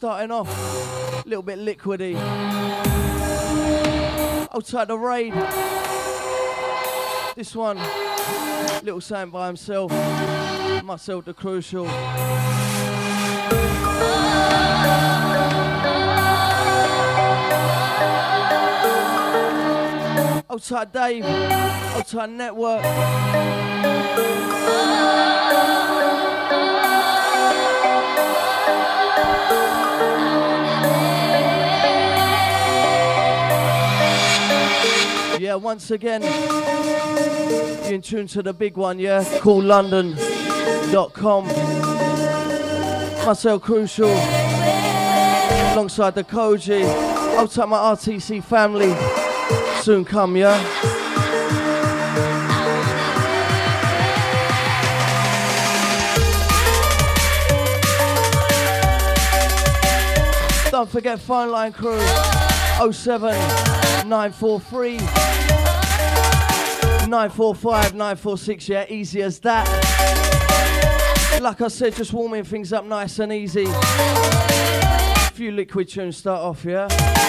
starting off a little bit liquidy. Outside the raid. This one, little something by himself. Myself, the Crucial. Outside Dave, outside Network. Yeah, once again, you're in tune to the big one, yeah? CoolLondon.com. Myself, Crucial, alongside the Koji. Outside my RTC family, soon come, yeah? Don't forget Phone Line Crew, 07943 945 946, yeah, easy as that. Like I said, just warming things up nice and easy. A few liquid tunes start off, yeah?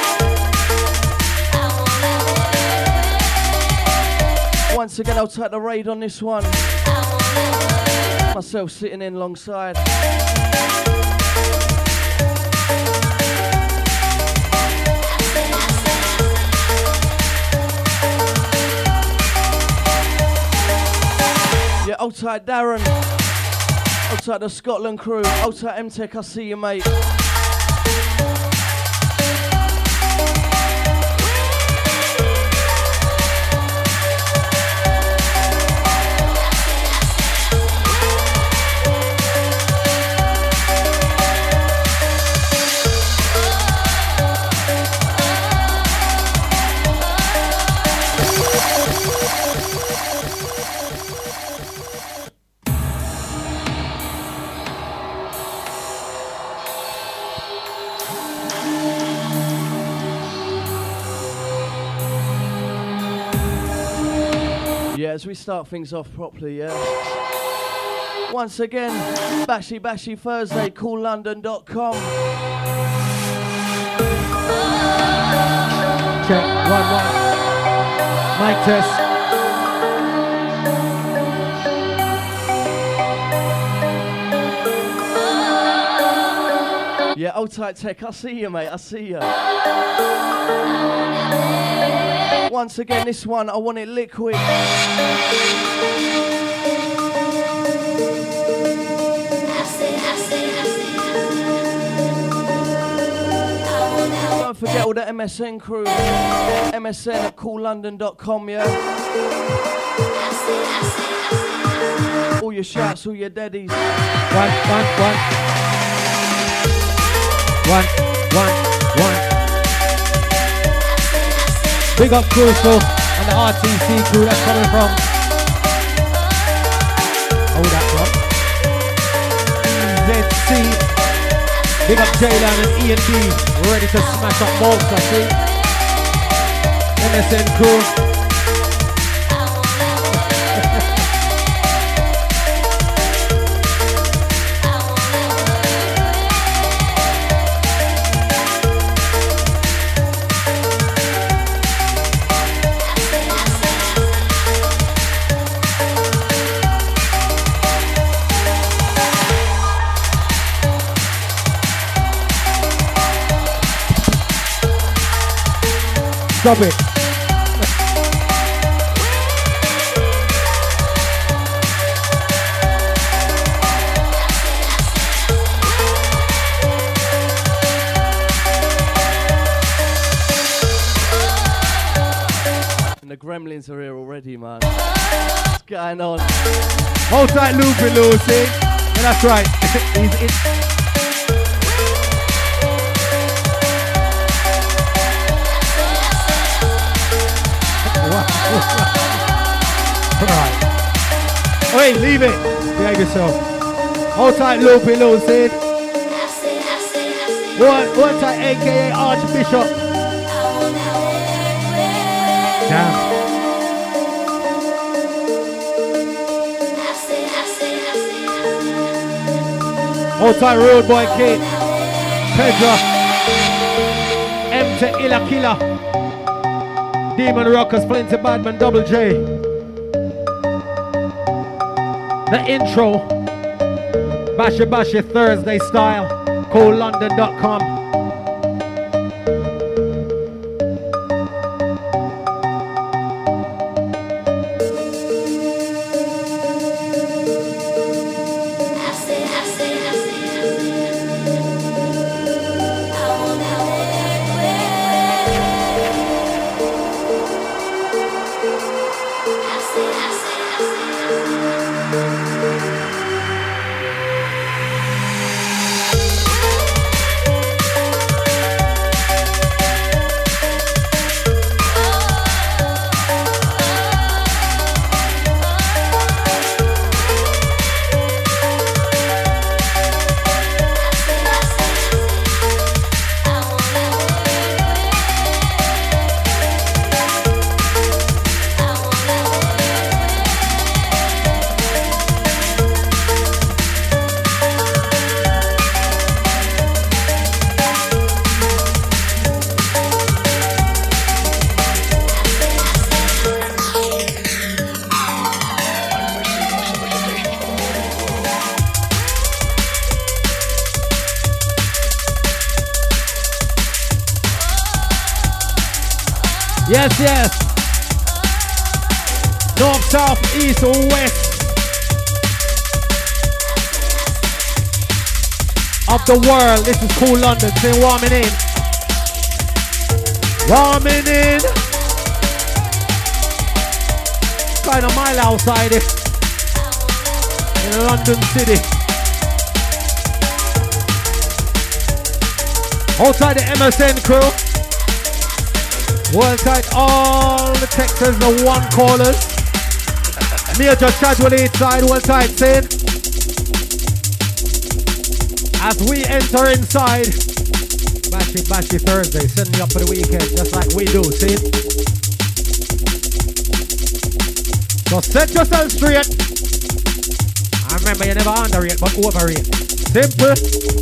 Once again, I'll take the raid on this one. Myself sitting in alongside. Yeah, outside Darren, outside the Scotland crew, outside M-Tech, I see you, mate. As we start things off properly, yeah. Once again, Bashy Bashy Thursday, CoolLondon.com. Check, 1-1. Mic test. Yeah, old tight tech, I see you, mate, I see you. Once again, this one, I want it liquid. Don't forget all the MSN crew. MSN at CoolLondon.com, yeah? All your shouts, all your daddies. One. Big up Crucial and the RTC crew that's coming from. Hold that one. ZC. Big up J-Lan and E&D. We're ready to smash up bolts, I see. MSN crew. Stop it. And the gremlins are here already, man. What's going on? Hold tight, Lucy. Yeah, that's right. He's in. Right. Wait, leave it. Behave yourself. Hold tight, Lucy. One tight, aka Archbishop. Damn. Hold tight, Road Boy Kid. Pedro, M to Illa Killer, Demon Rockers, Flinty Badman, Double J. The intro, Bashy Bashy Thursday style, CoolLondon.com. Yes, yes. North, south, east, or west of the world. This is Cool London. Say warming in. Warming in. Kind of mile outside it. In London City. Outside the MSN crew. World tight, all the Texans, the one callers. Major Chadwell inside, world tight, saying. As we enter inside, Bashy Thursday, setting you up for the weekend, just like we do, see? So set yourself straight. I remember you never underrate, but overrate. Simple.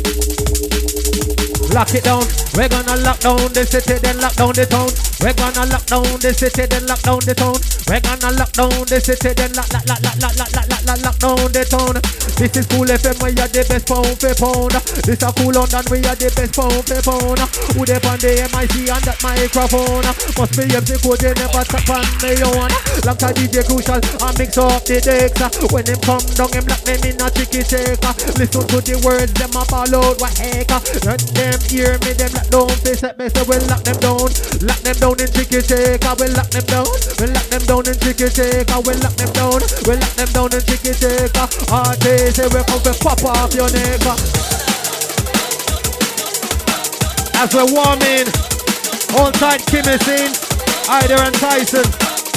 Lock it down. We're gonna lock down the city, then lock down the town. We're gonna lock down the city, then lock down the town. We're gonna lock down the city, then lock down the town. This is Cool FM, we are the best pound for pound. This is Cool London, we are the best pound for pound. Who they on the MIC and that microphone? Must be MC Code, they never tap on the own. Long time DJ Crucial, I mix up the decks. When them come down, them lock them in a tricky shaker. Listen to the words, them a ball out, what heck. Let them hear me, them lock down, face that best, we'll lock them down. Lock them down in tricky shaker, we'll lock them down. We'll lock them down in tricky shaker, we'll lock them down. We'll lock them down in tricky shaker. Artists, say we come to pop off your neck. As we're warming, all tight Kimmy scene, Ida and Tyson.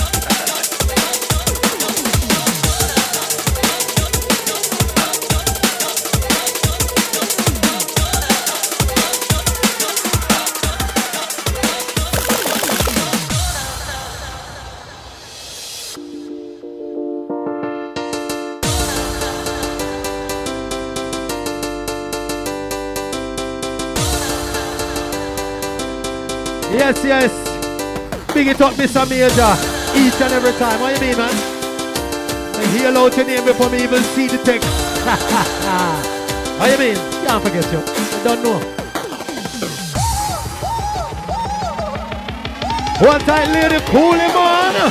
Yes, yes. Big it up, Mr. Major. Each and every time. What you mean, man? I hear out your name before me even see the text. What you mean? Can't forget you. I don't know. One tight lady, cool him on.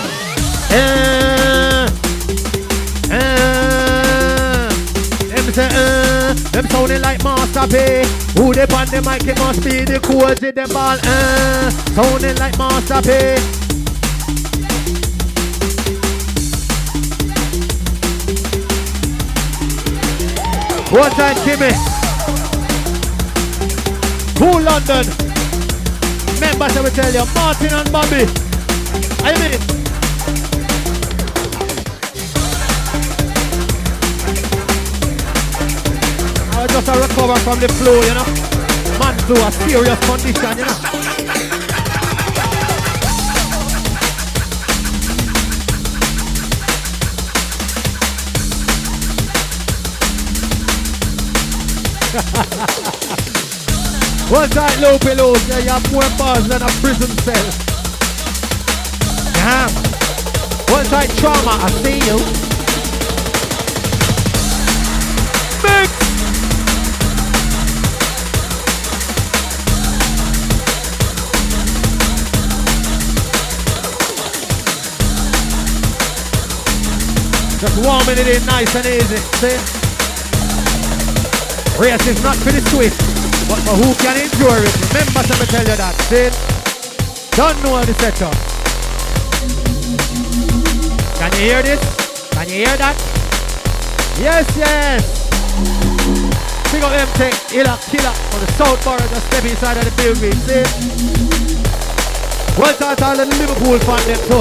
Them sounding like Master P. Who they on the mic, it must be the codes in the ball. Sounding like Master P. One time, Kimmy. Cool London. Members, I will tell you, Martin and Bobby. I mean. I just recover from the flow, you know. Man flew a serious condition, you know. One time loopy loose, yeah, you have more bars than a prison cell. Yeah. One time trauma, I see you. Mix. Just warming it in nice and easy, see? Race is not for the swift, but for who can endure it. Remember, let me tell you that, see? Don't know the setup. Can you hear this? Can you hear that? Yes, yes! Pick up them take, killer from the South Borough, just step inside of the building, see? Well, that's all the Liverpool fan them too.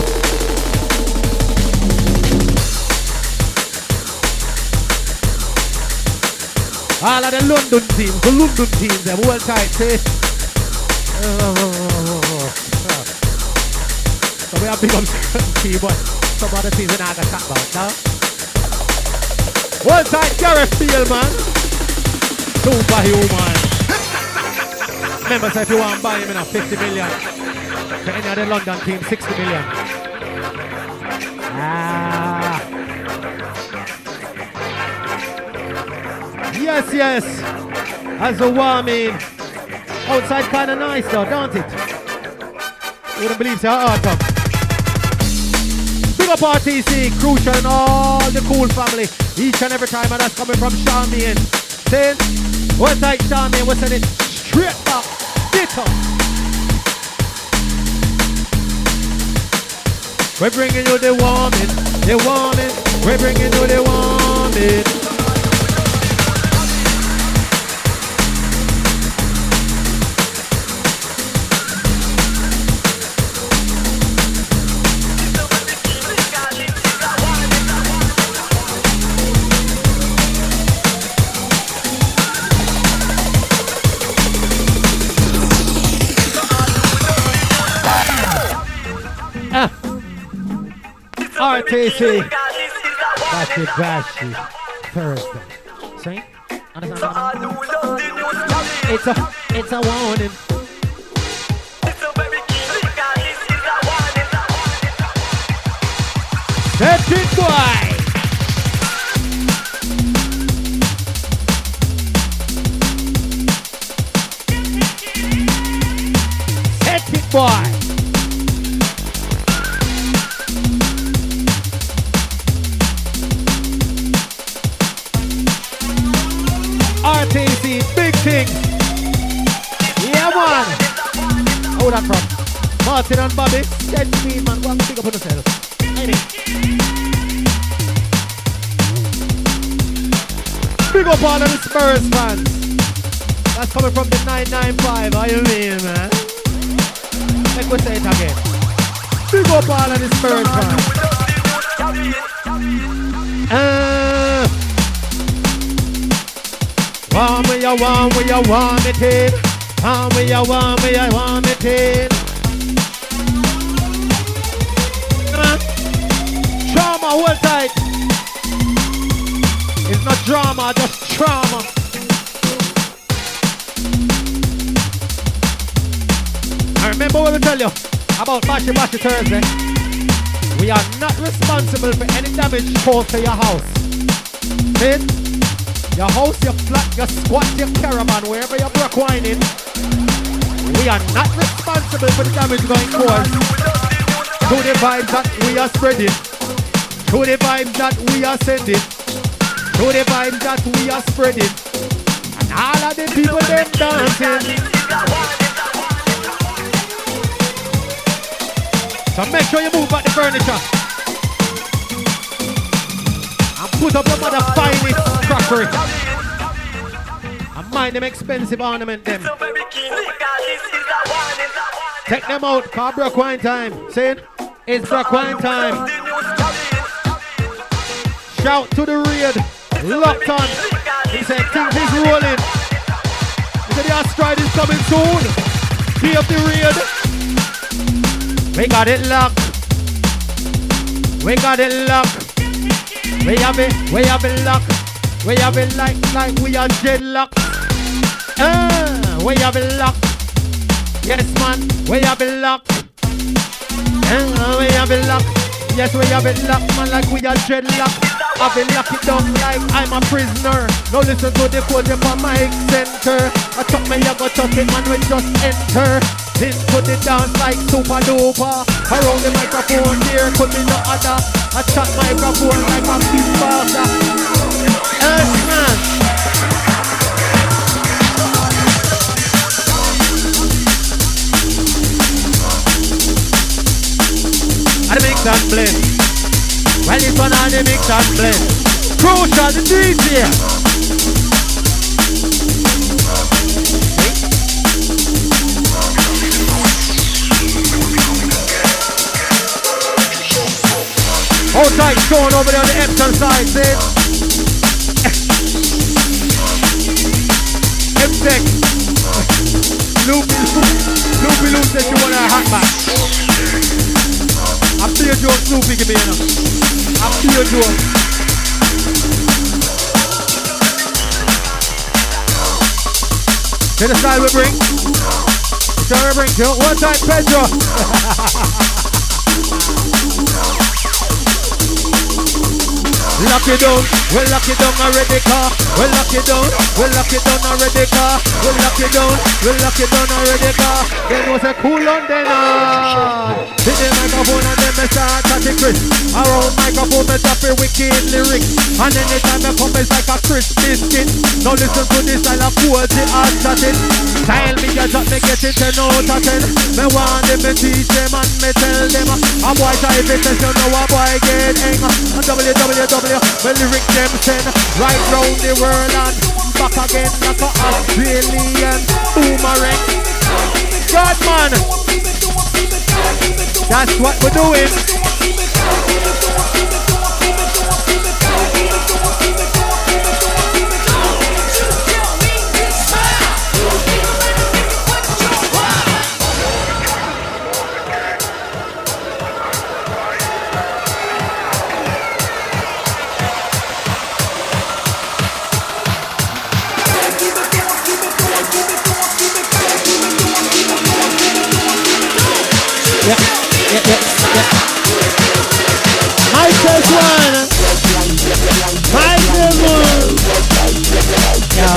All of the London teams, them well tight, see? So we have big up certain team, but some other teams we're not going to talk about now. Well tight, Gareth Field, man. Superhuman. Remember, so if you want to buy him in a 50 million, for any of the London team, 60 million. Yes, yes. As a warming. Outside kind of nice though, don't it? You wouldn't believe so autumn. Big up RTC, Crucial and all the cool family. Each and every time, and that's coming from Charmian. Saying, what's like Charmian, we're sending it straight back. Ditto. We're bringing you the warming. We're bringing you the warming. RTC. That's it, Bashy. Thursday. See? It's a warning. Set it, boy. Set it, boy. RTC, big thing. Yeah, man. Hold that from Martin and Bobby. Dead speed, man. Go and pick up on yourself. Big up all of the Spurs fans. That's coming from the 995. How you mean, man? Let me say it again. Big up all of the Spurs fans. Warm me, you warm it in. Warm me, you warm it in. Trauma, hold tight. It's not drama, just trauma. I remember what I tell you about Bashy Thursday. We are not responsible for any damage caused to your house. See? Your house, your flat, your squat, your caravan, wherever you're broke whining, we are not responsible for the damage going forward. To the vibes that we are spreading, to the vibes that we are sending, to the vibes that we are spreading, and all of the people them dancing. So make sure you move back the furniture and put up your mother finest crockery. And mind them expensive ornament them. Take them out, cause broke wine time. See it? It's broke wine time. Shout to the raid. Locked on. He said things is rolling. He said the asteroid is coming soon. Be up the raid. We got it locked. We got it locked. We have it locked. We have it like we are deadlocked. we have it locked. Yes, man, we have it locked. We have it locked. Yes, we have it locked, man, like we are dreadlocked. I've been locked it down like I'm a prisoner. Now listen to the code in my mic center. I talk me, I go talk it, man, we just enter. Into the dance like super duper. Around the microphone here could be no other. I chat microphone like a kickboxer. Man. And the mix and blend. Well, this one on the mix and blend. Crucial, the DJ. Hold tight, Sean over there on the Epsom side, see? M-Tech. Loopy Loop said you want a hot match. I feel you, Snoopy, give me enough. I feel you. To the side we bring. So we bring to one time, Pedro. Lock it down, we'll lock it down already car. We'll lock it down, we'll lock it down already car. We'll lock it down, we'll lock it down already car. Then was a cool on then hit the microphone and then me start chatting Chris. Around microphone me drop a wicked lyrics. And anytime me come it's like a crisp biscuit. Now listen to this style of quality art chatting. Style me get up, me get it 10 out of 10. Me want them, me teach them and me tell them. A boy try if it says you know a boy get hang. A www. The lyric them send right round the world and back again like a Australian boomerang. God man, that's what we're doing. Yeah. My first one. My first one. Yo.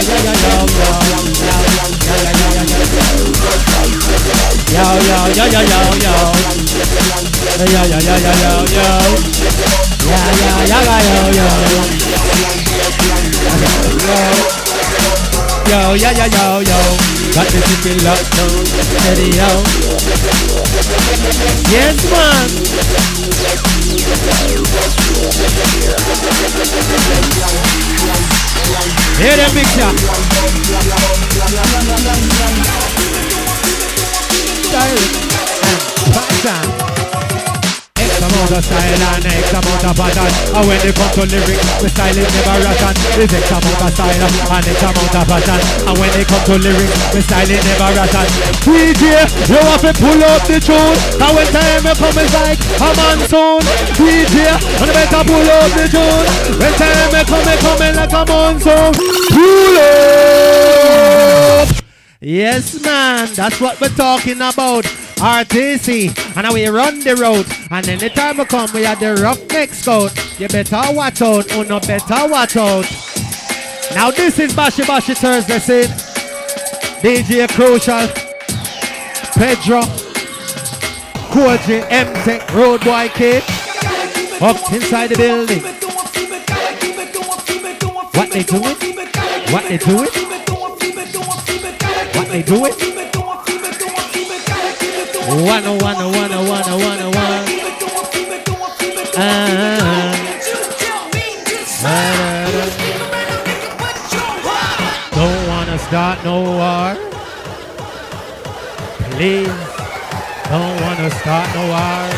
Got this in the lockdown, steady yo. Yes, man. Hear them picture. Direct and pattern. X amount of style and X amount of pattern. And when they come to lyrics, we style it never rotten. There's X amount of style and X amount of pattern. And when they come to lyrics, we style it never rotten. DJ, you have to pull up the tune. And when time you come, it's like a monsoon. DJ, you better pull up the tune. When time you come, it's coming like a monsoon. Pull up. Yes, man, that's what we're talking about. RTC, and now we run the road. And anytime we come, we have the Roughneck Scout. You better watch out, or no better watch out. Now this is Bashy Thursday, see? DJ Crucial, Pedro, Koji, M-Tech, Roadboy Kid, up inside the building. What they do it? What they do it? What they do it? One. Don't wanna start no war. Please, don't wanna start no war.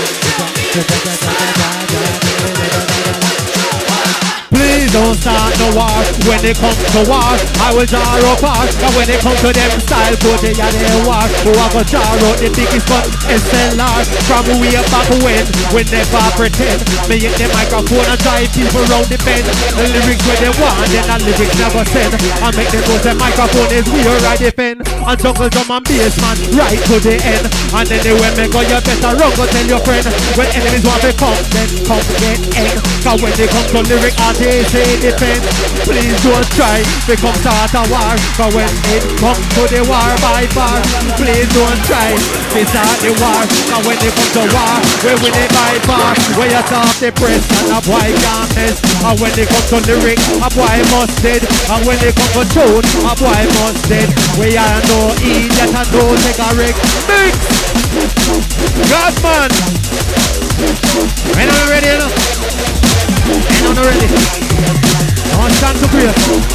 Please don't start no war. When it comes to war, I will draw a bar. And when it comes to them style, put it at their war. Who I go draw out the biggest one, SLR. From way back when we never pretend. Me hit the microphone and drive people round the bend. The lyrics where they want, then the lyrics never send. I make them know the microphone is where I defend. And jungle drum and bass man, right to the end. And anywhere me go, you better run, go tell your friend. When enemies want to come, then come get end. Cause when they come to lyric artists, they defend. Please don't try, become start a war. Cause when it comes to the war by bar, please don't try, to start the war. Cause when they come to war, we win it by bar. Where you stop the press and a boy can't miss. And when they come to lyric, a boy must dead. And when they come to tune, a boy must dead. We are no idiot and no take a wreck. Mix! God man! Ain't no ready enough? Ain't no ready? I want stand to pray.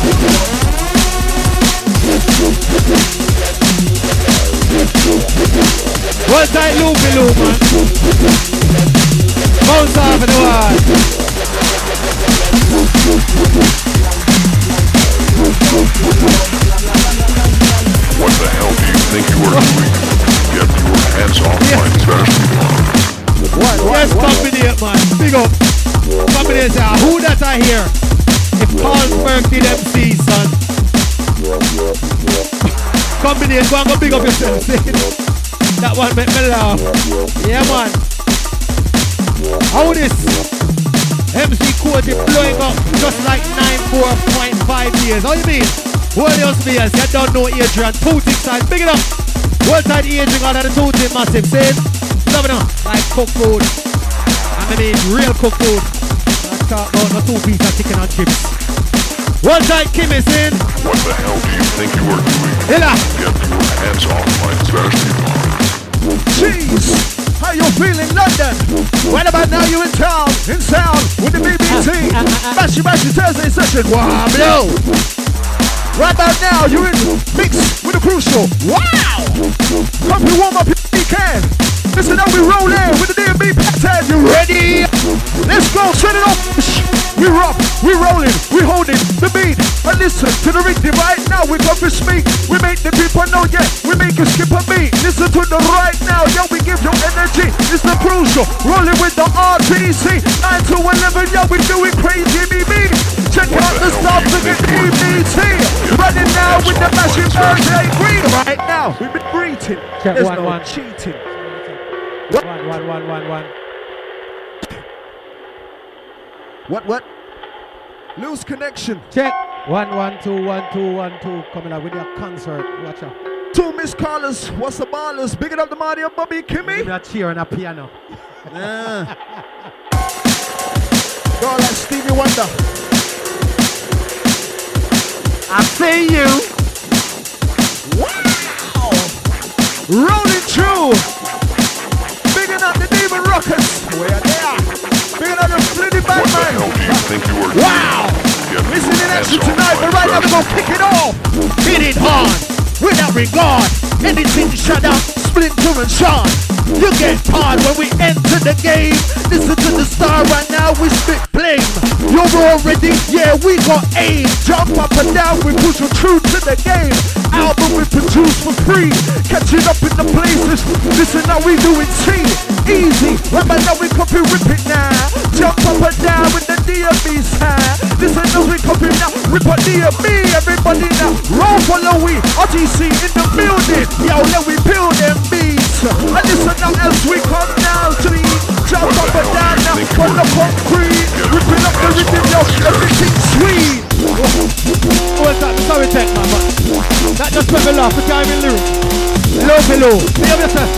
One tight loopy loop man. Bounce off in the wall. What the hell do you think you are doing? Get your hands off my basketball. Yes, combinate man. Big up. Combinate say, who that I hear? If Paul Berkeley them see, son. Combinate, go and go big up yourself. See? That one make me laugh. Yeah man. How this? MC Cody blowing up just like 94.5 years. How you mean? What else be as you don't know Adrian, two things side, big it up. One side Adrian out of the two thing massive, say it. Love it up, like cooked food. I mean real cooked food. I talk about the 2 pieces of chicken and chips. One side Kim is in. What the hell do you think you are doing? Hilla. Get your hands off my basketball. Jeez. How you feeling, London? Right about now you in town, in sound with the BBT. Bashy Thursday session. Wow, blow. Right about now you're in mix with the Crucial. Wow. Hope you warm up if you can. Listen how we roll in with the DMB pattern. You ready? Let's go, set it off. We're up, we're rolling, we're holding the beat. And listen to the rhythm right now. We come to speak. We make the people know, yeah. We make you skip a beat. Listen to the right now, yo. We give you energy. It's the Crucial. Rolling with the RTC. 9 to 11, yo. We do it crazy, BB. Check out the stuff to get EBT. Running now with the Bashing birthday green. Right now, we've been greeting. Check There's one, no one. cheating. One. What? Loose connection. Check. 1 1 2 1 2 1 2. Coming out with your concert. Watch out. 2 Miss Callers. What's the ballers? Bigging up the Marty and Bobby Kimmy. Give me a cheer and a piano. Go like Stevie Wonder. I see you. Wow. Rolling through. Bigging up the Demon Rockers. Where they are. Bigging up the Flitty What the Batman. hell do you think you are doing? Wow. Get your Listen in hands action off tonight, my but right now we're gonna kick it off. Hit it hard, without regard. Anything to shut down, Splinter and Sean. You get hard when we enter the game. Listen to the star right now, we spit blame. You're all ready, yeah, we got aim. Jump up and down, we push you true to the game. Album we produce for free. Catching up in the places. Listen how we do it, see. Easy, right now we copy rip it now. Jump up and down with the DMB sound. Listen as we copy now, rip up DMB. Everybody now, roll follow we. RTC in the building. Yo, let we build them beats. And listen now as we come down to the jump up and down now on the concrete. Ripping up the rhythm, yo, everything's sweet. What's that? Sorry, tech man, but that just made me laugh. The time in lyrics. Low below. Behave yourself.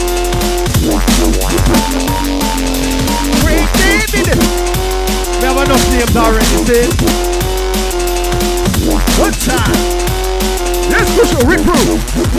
Great David. We have enough names already, see? One time. Let's push a rip through.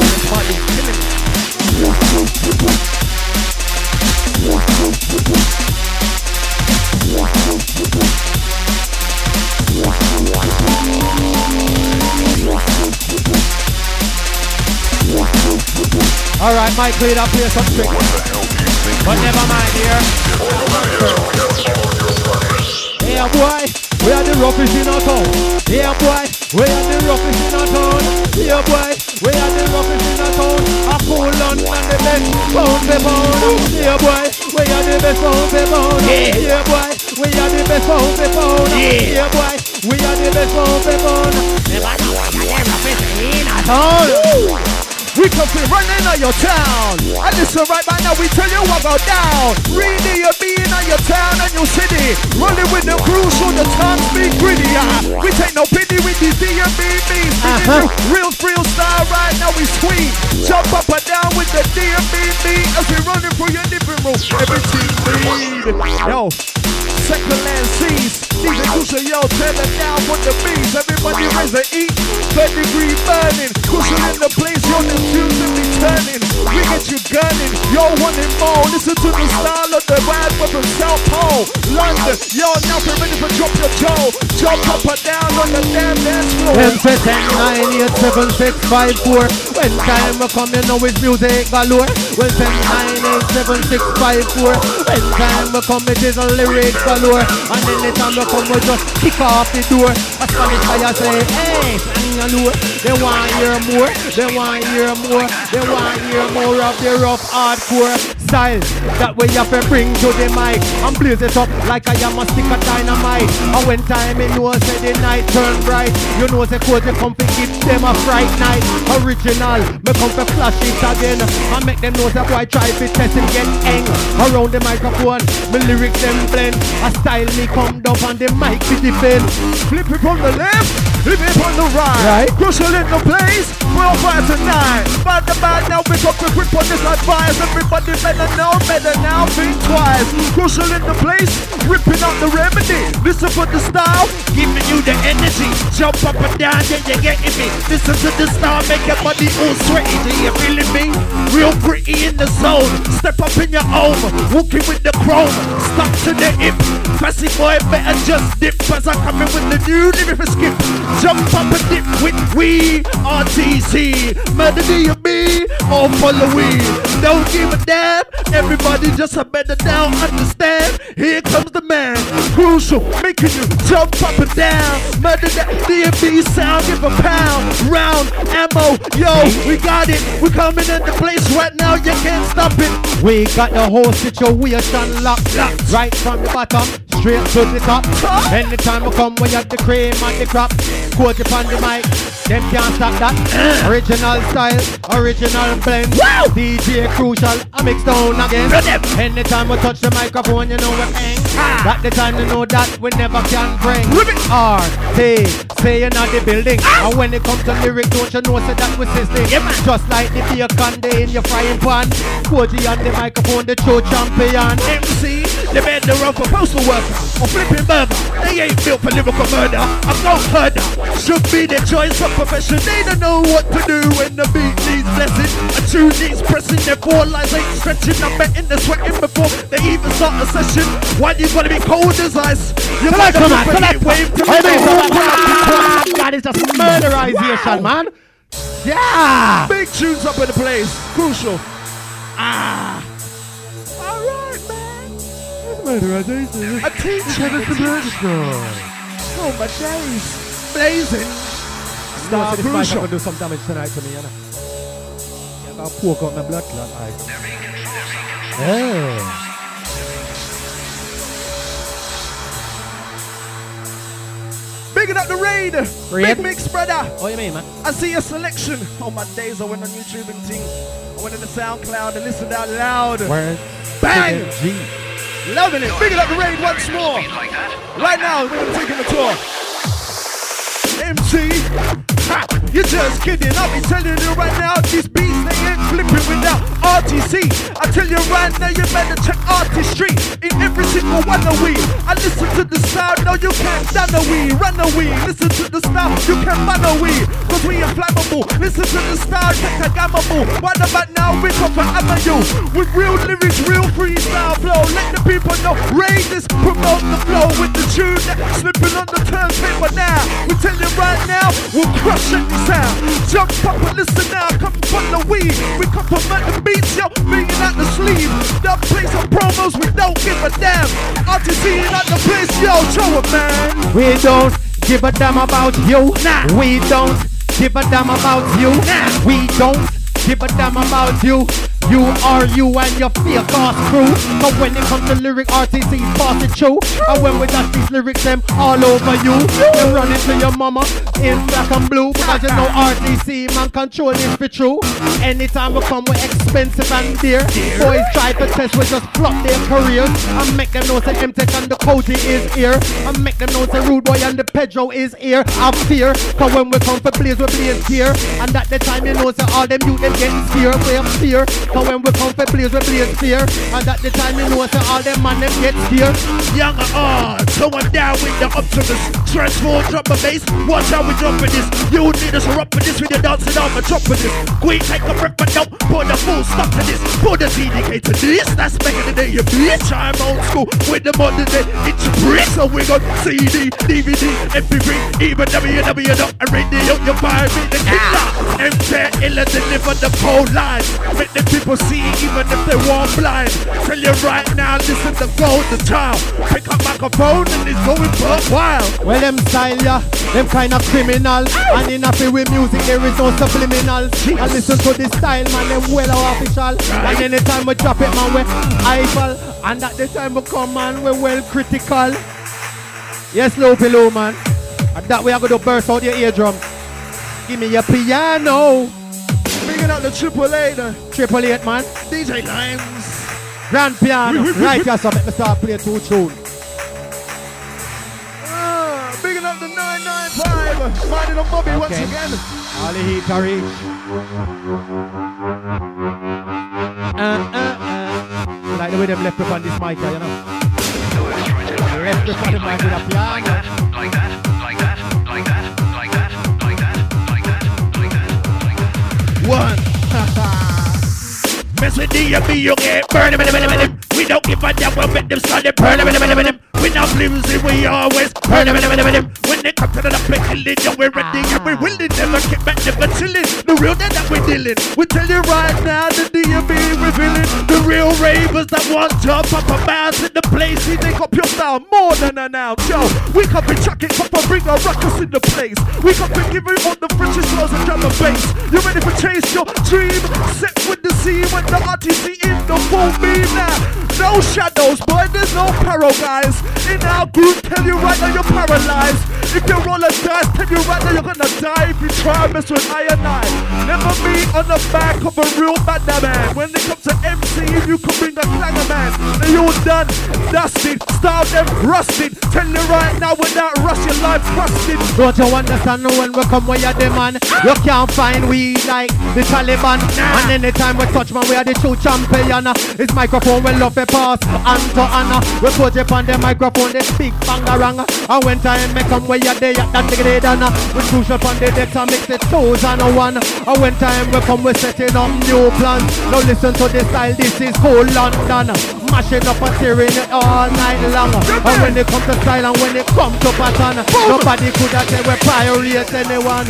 Alright, Mike, clean up here some tricks. But never mind here. Hey, boy. we are the roughest in our town. Yeah, boy, we are the roughest in our town. Yeah, boy, we are the roughest in our town. A cool London and the best pound per pound. Yeah, boy, we are the best pound per pound. Yeah, boy, we are the best pound per pound. Yeah, boy, we are the best pound per pound. Never know what you are the roughest in our town. We come to running on your town. And listen right now, we tell you what go down. Really, you're being on your town and your city. Running with the crew so the times be gritty. We take no pity with these DMBBs. Real style right now, we sweet. Jump up and down with the DMBB as we running through your living room. Everything lead. Yo. Second land seas, DJ Cushion, yo, tear them down with the beats. Everybody raise the heat, 30 degree burning. Cushion in the place, yo, the tunes will be turning. We get you gunning, yo, wanting more. Listen to the style of the ride from South Pole, London. Yo, now we're ready for drop your jaw. Jump up and down on the damn dance floor. 10, 9, 8, 7, 6, 5, 4. When time will come, you know it's music galore. Well, 10, 9, 8, 7, 6, 5, 4. When time will come, it is a lyric galore. And anytime they come, we just kick off the door. A Spanish guy say, hey, Spanish, they want to hear more. They want to hear more. They want to hear more of the rough hardcore style that we have to bring to the mic and blaze it up like I am a stick of dynamite. And when time in know say the night turn bright, you know say cause they come to give them a fright night. Original, me come to flash it again and make them know that boy try to test and get hang around the microphone. Me lyrics them blend. A style me come down on the mic to defend. Flip it from the left, flip it from the right. Crucial in the place, we'll fight tonight. Bad the bad now, we got the grip on this advice. Everybody better now, think twice. Crucial in the place, ripping out the remedy. Listen for the style, giving you the energy. Jump up and down, then you getting me. Listen to the style, make your body all sweaty. Do you feeling me? Real pretty in the zone. Step up in your home, walking with the chrome. Stuck to the hip. Fancy boy better just dip as I come in with the new lyric skip. Jump up and dip with we RTC. Murder DMB or follow we. Don't give a damn. Everybody just a better down understand. Here comes the man. Crucial, making you jump up and down. Murder that DMB sound, give a pound. Round ammo, yo, we got it. We coming in the place right now, you can't stop it. We got the whole situation locked. Right from the bottom, straight to the top. Anytime we come, we have the cream and the crop. Quote upon the mic, them can't stop that. Original style, original blend. Wow. DJ Crucial, I mix down again. Anytime we touch the microphone, you know we're paying. That the time to know that we never can bring. R.T. say you're not the building. And when it comes to lyric, don't you know say that we're system. Just like the bacon day in your frying pan. Koji on the microphone, the true champion. MC, the man the run for postal worker or flipping burger. They ain't built for lyrical murder. I'm not murder. Should be the choice of profession. They don't know what to do when the beat needs blessing. A tune needs pressing. Their four lines ain't stretching. I'm betting they're sweating before they even start a session. Why you gotta be cold as ice? You gotta come on, wave to me. God, it's just murderization, man. Yeah. Big tunes up in the place. Crucial. Alright, man. Murderization. A teacher is the murder. Oh my days. Blazing. Star Crucial. This mic gonna do some damage tonight to me, you know. Yeah, I'll poke out my blood clot eyes. Oh. Bigging up the raid. Big mix, brother. What you mean, man? I see a selection. Oh my days, I went on YouTube and ting. I went in the SoundCloud and listened out loud. Word. Bang! Loving it. Bigging up the raid once more. Right now, we're gonna take him a tour. MC, ha, you're just kidding. I'll be telling you right now, these beats they ain't flipping without RTC. I tell you right now, you better check artistry in every single one of we. I listen to the style, no you can't done a we, run a we. Listen to the style, you can run a we, cause we inflammable. Listen to the style, check a gammable. What about now, we come for Avenue with real lyrics, real freestyle flow. Let the people know, raise this, promote the flow with the tune that's slipping on the turntable now. We tell you right now, we'll crush any sound. Jump up and listen now, come from the weed. We come from the beats, yo, bringing out the sleeve. The place of promo rivals, we don't give a damn. RTC at the place, yo, show it, man. We don't give a damn about you. Nah. We don't give a damn about you. Nah. We don't give a damn about you. You are you and your fake ass crew. But when it comes to lyric, RTC pass it true. And when we got these lyrics, them all over you. They run into your mama in black and blue. Because you know RTC, man, control this for true. Anytime we come with expensive and dear, boys try to test, we just flop their careers. And make them know say M-Tech and the Koji is here. And make them know say Rude Boy and the Pedro is here. Have fear, cause when we come for blaze, we blaze gear. And at the time you know say all them youth them get scared. We have fear, cause when we come for blaze, we blaze fear. And at the time you know say all them man them get scared. Young going down with the optimus. Transform, drop a bass. Watch how we drop this. You need us to rock with this with your dancing on the drop of this. Queen take a breath, but don't put a full stop to this. Put a CDK to this. That's making the day you bitch. I'm old school with the modern day. It's a brick, so we got CD, DVD, MP3, even WW.radio. You buy me the killer. M10 illa deliver the cold line. Make the people see even if they want blind. Tell you right now, listen to golden child. Pick up microphone and it's going buck wild. Well, them style, yeah, them kind of criminal. And in a feel with music, there is no subliminal. And listen to this style, man, them well official. And anytime we drop it, man, we eyeball. And at the time we come, man, we well critical. Yes, low below, man. And that way I'm going to burst out your eardrum. Give me your piano. Bringing out the Triple 8, Triple 8, man. DJ Limes. Grand piano. Right, yes, I'll make me start playing 2 tunes. Bigging up the 995. Minding on Bobby once again. All the heat to reach. Like the way them left up on this mic, you know. Left up on the mic with a piano. Like that, like that, like that, like that, like that, like that, like that, like that. One. Mess with DMB, you get burned. We don't give a damn, we'll make them start to burn. We not flimsy, we always burn. When they come to the place, killing you, we're ready and we're willing. Never get back, never chilling. The real that we're dealing. We tell you right now, the DMB revealing. The real ravers that want to pop a mouse in the place. See, they up your style more than an ounce. Yo, we come and chuck it, pop and bring our ruckus in the place. We come and give it on the freshest flows and drum and bass. You ready for chase your dream? Set with the scene when the RTC in the full beam now. No shadows, boy, there's no peril, guys. In our group, tell you right now you're paralyzed. If you roll a dice, tell you right now you're gonna die if you try and mess with I and I. Never be on the back of a real bad man. When it comes to MC, you can bring a clanger man. They all done, dusted, starved them, rusted. Tell you right now without rush your life rusted. Don't you understand when we come where you're the man? You can't find we like the Taliban. And anytime we touch man, we are the true champion. It's microphone we love a pass hand to hand. We put it on the microphone, they speak bangarang. And when time me come where you're there, that nigga they done. We crucial on the decks and mix it 2,001. And when time we come, we setting up new plans. Now listen to this style, this is cool London. Mashing up and tearing it all night long. And when it comes to style and when it comes to pattern, nobody could have said we prioritize anyone.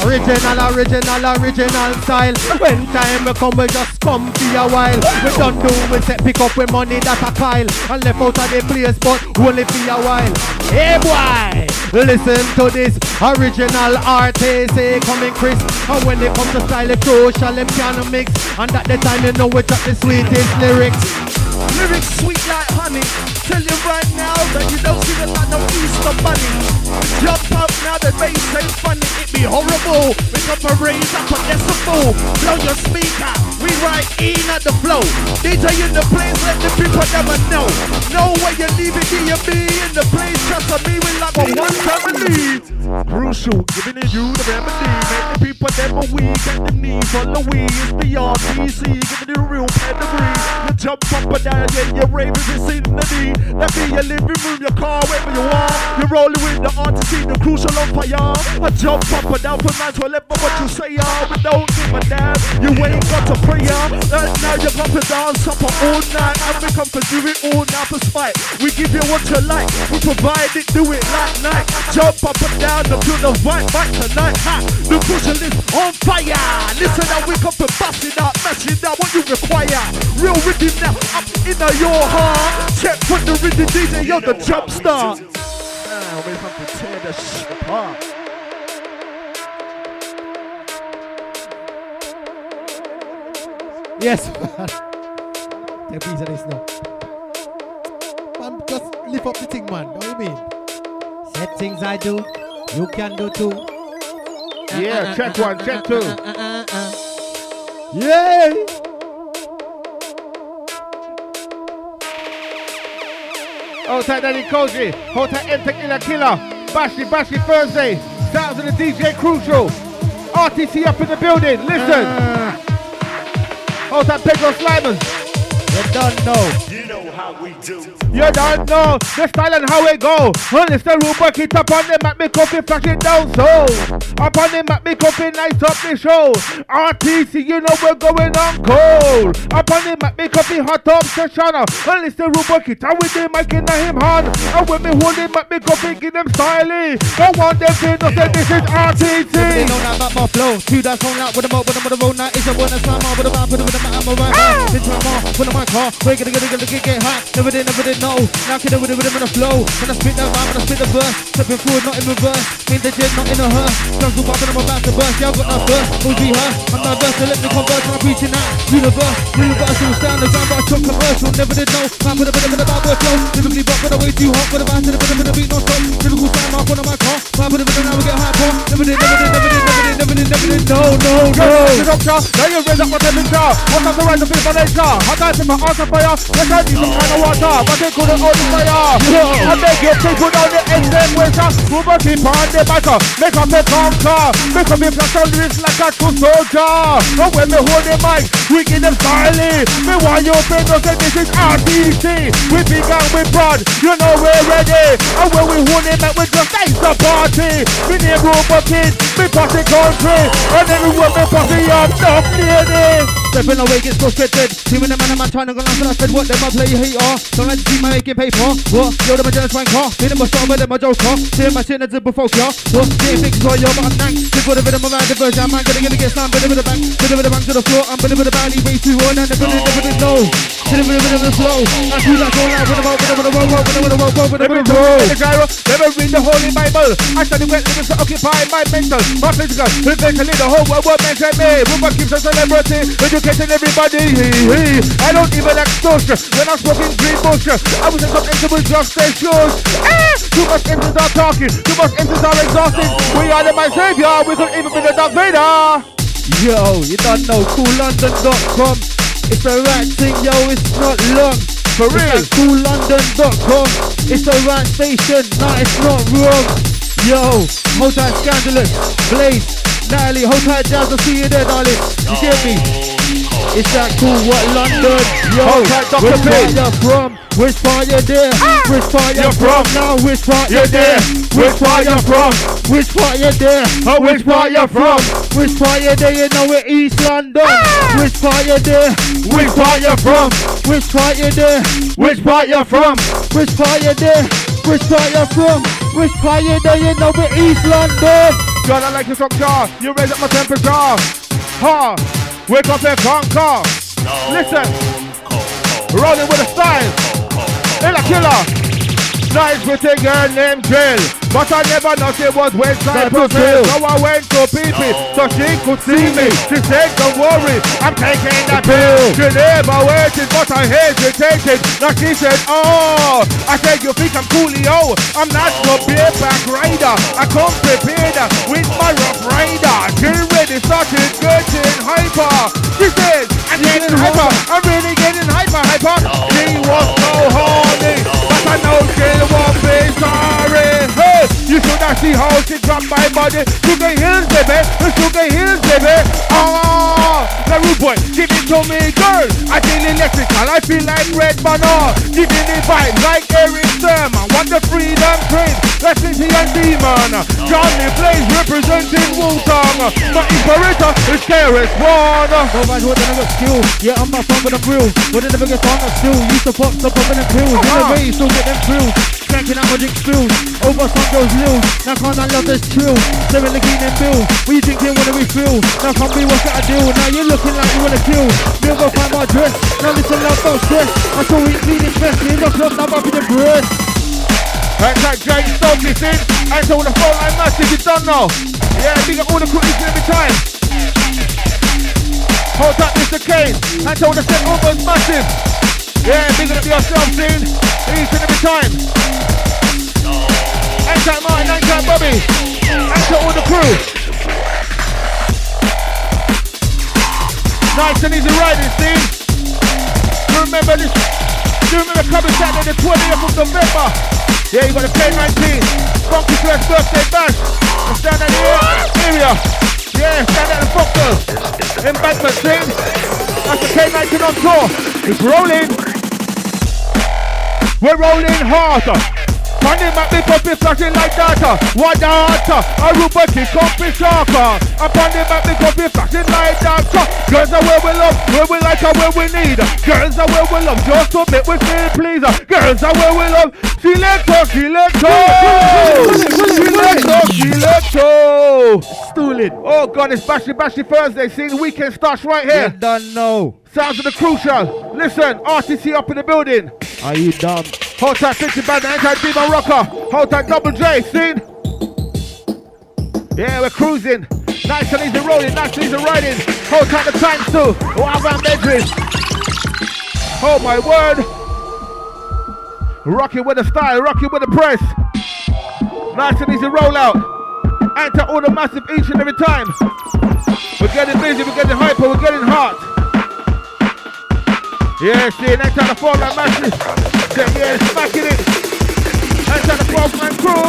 Original style. When time we come, we just come for a while. We don't do, we set pick up with money that's a pile. And left out of the place, but only for a while. Hey boy, listen to this original RTC coming crisp. And when they come to style, the crucial, them can mix. And at the time, you know we got the sweetest lyrics. Lyrics sweet like honey. Tell you right now that you don't see the like no Easter bunny. Jump up now, the bass ain't funny. It be horrible. We come to raise up a decibel. Blow your speaker. We right in at the flow. DJ in the place, let the people never know. Know where you leave it, DMB in the place. Trust me, we like for one family. Crucial, giving you the remedy. Make the people never weak at the knees. Follow we, it's the RTC. Giving you the real pedigree. You jump up and down, yeah, your rave is vicinity. That be your living room, your car, wherever you are. You're rolling with the RTC, the crucial on fire. I jump up and down for 9 to 11, what you say, we don't give a damn. You ain't got to prayer. Right now you got to dance up all night. And we come to do it all now for spite. We give you what you like, we provide it, do it like night. Jump up and down, up to the right tonight. Ha! The crucial is on fire. Listen now, we come to bust it out, mess rhythm now, what you require. Real rhythm now, up in your heart. Check for the rhythm DJ, you're the jump start. Now we have to tear the shit apart. Yes. Take a piece of this now. Man, just lift up the thing, man. What do you mean? Said things I do, you can do too. Yeah, check one, check two. Yeah. Hold tight, Daddy Koji. Hold tight, M Tequila Killer. Bashy Thursday. Sounds of the DJ Crucial. RTC up in the building. Listen. Hold tight, Pedro Slimers. You don't know. You know how we do. You don't know the style and how it go. Only the rule work it up on the map, me copy, flash it down so. Up on the map, me copy, nice up the show. RTC, you know we're going on cold. Up on the map, me copy, hot up session. Only the rule work it up with the mic in him hand. And when me hold him up, me copy, give them styling. Don't want them to know that this is RTC. They know that about my flow. Two that phone out with them up, with the road now. It's a one that's time on with the man, put it with the man, I'm a right. This time on, put my car. We're gonna get hot. Never did know. Now can I with it in the flow. When I spit that rhyme, when I spit the verse. Stepping forward, not in reverse. In the jet, not in a hearse. Drums will pop and I'm about to burst. Yeah, I've got that burst. Who'll be her? I'm not verse, so let me converse. And I'm preaching that universal standards. I'm about to talk commercial. Never did know. Man, put a bit of a bad word flow. Typically rock, but I way too hot. Put a band to the bit of the beat, no stop. Typical sound mark on my car. Man, put a bit of now we get hardcore. Never did. No. The doctor, now you raise up my temperature. What's up the right to feel my nature? Hot time in my arms on fire. Yes, I need some kind of water, but they couldn't hold the fire. I beg you, people down the extend waiter. Move a keep on the biker. Make up a conquer. Make up a flash on the wrist like a true soldier. And when me hold the mic, we give them styling. Me want you to know that this is RTC. We big and we broad, you know we're ready. And when we hold the mic, we just nice the party. Me name Robo Kid, me party country. And everyone me party up, not nearly. Stepping away gets frustrated. See when the man trying to go down, so I said what them I play hater. Don't like to see my making paper. What? Yo, them a jealous wank car. They them a star, but them a joker. See my chin as a before ya. What? They think so yo, but I'm nank. Stick with a rhythm around the version. Man, gonna get slammed, bit of a bang. Bit of a bang to the floor. I'm bit of a belly way too on and the bit know. Bit of the flow. I feel like all out with the Never read the Holy Bible. I study wet lyrics to occupy my mental, my physical. Eventually the whole world mention me. Rumor keeps a celebrity, educating everybody. I don't even extortion when I'm smoking green bush. I was in some interval just stay shoes. Too much MCs are talking, too much MCs are exhausting. We are the my savior, we could even be the Darth Vader. Yo, you don't know CoolLondon.com. It's the right thing, yo, it's not long. For real. It's CoolLondon.com. It's the right station, nah, it's not wrong. Yo, hold tight, Scandalous, Blaze, Natalie, hold tight, Jazz, I'll see you there, darling. You hear me? It's that cool, what London? Yo, hold tight, Dr. which part P. you from? Which part you there? Which part you from? Now, which part you there? Which part you from? Which part you there? Which part you from? Which part you there? You know we're East London. Which part you there? Which part you from? Which part you there? Which part you from? Which part you there? Which part you from? Which part you there? You know we're East London. God, I like your structure. You raise up my temperature. Ha! Wake up and conquer. Listen. Rolling with a style. Ella Killer. Nice with a girl named Jill. But I never know she was when Cypress Hill. So I went to PP so she could see me. She said, don't worry, I'm taking that pill. She never waited, but I hesitated. Now she said, oh, I said, you think I'm coolio? I'm not your bareback rider. I come prepared with my rough rider. She ready, started getting hyper. She said, I'm getting hyper. I'm really getting hyper. She was so horny, but I know she won't be sorry. Hey, you should have seen how she dropped my body. Sugar Hills, baby. Sugar Hills, baby. Oh, the rude boy, give it to me, girl. I feel electrical. I feel like Red Banner. Giving me vibes like Eric Sermon. Want the freedom train. Let's see and demon. Johnny Blaze representing Wu-Tang. My inspirator is KRS-One. Nobody would never skill. Yeah, I'm not fun with a grill. But it never gets on a still. Used to pop the pop in the pills. In the way, still get them thrills. Skanking out my drink spills. Over some girls loose. Now can't I love this chill. Seven the green and bill. What you drinking, what do we feel? Now come be what's that I do? Now you're looking like you wanna kill. Me go find my dress. Now listen love, don't stress. I saw it clean and fresh. Me in the club, now up in the breast. That's like Jane Stokes in. And so the phone line massive, you don't know. Yeah, big up all the cookies every time. Hold up, Mr. Kane. And so the set almost massive. Yeah, big up yourself, scene. Each and every time. And time Martin, and time Bobby. And to all the crew. Nice and easy riding, scene. You remember this? Do you remember coming Saturday the 20th of November? Yeah, you got the K19, Funky Fresh birthday bash. And stand at the area. Yeah, stand at the Foxtel. Embankment team. That's the K19 on tour. It's rolling. We're rolling harder. Money might be puppy flashing like data. What data? Aruba kick off his sharker. And money might be puppy flashing like data. Girls are where we love, where we like, and where we need. Girls are where we love, just to make we feel please. Girls are where we love. Selector. Stool it. Oh God, it's Bashy Thursday. See, the weekend starts right here. You don't know. Sounds of the crucial. Listen, RTC up in the building. Are you dumb? Hold tight, 60 band, anti-demon rocker. Hold tight, Double J, seen? Yeah, we're cruising. Nice and easy rolling, nice and easy riding. Hold tight the times too. Oh, I'm bedroom. Oh my word. Rocking with the style, rocking with the press. Nice and easy roll out. Enter all the massive each and every time. We're getting busy, we're getting hyper, we're getting hot. Yeah, see, next time the 4-man massive. Yeah, smacking it. Next time the 12-man crew.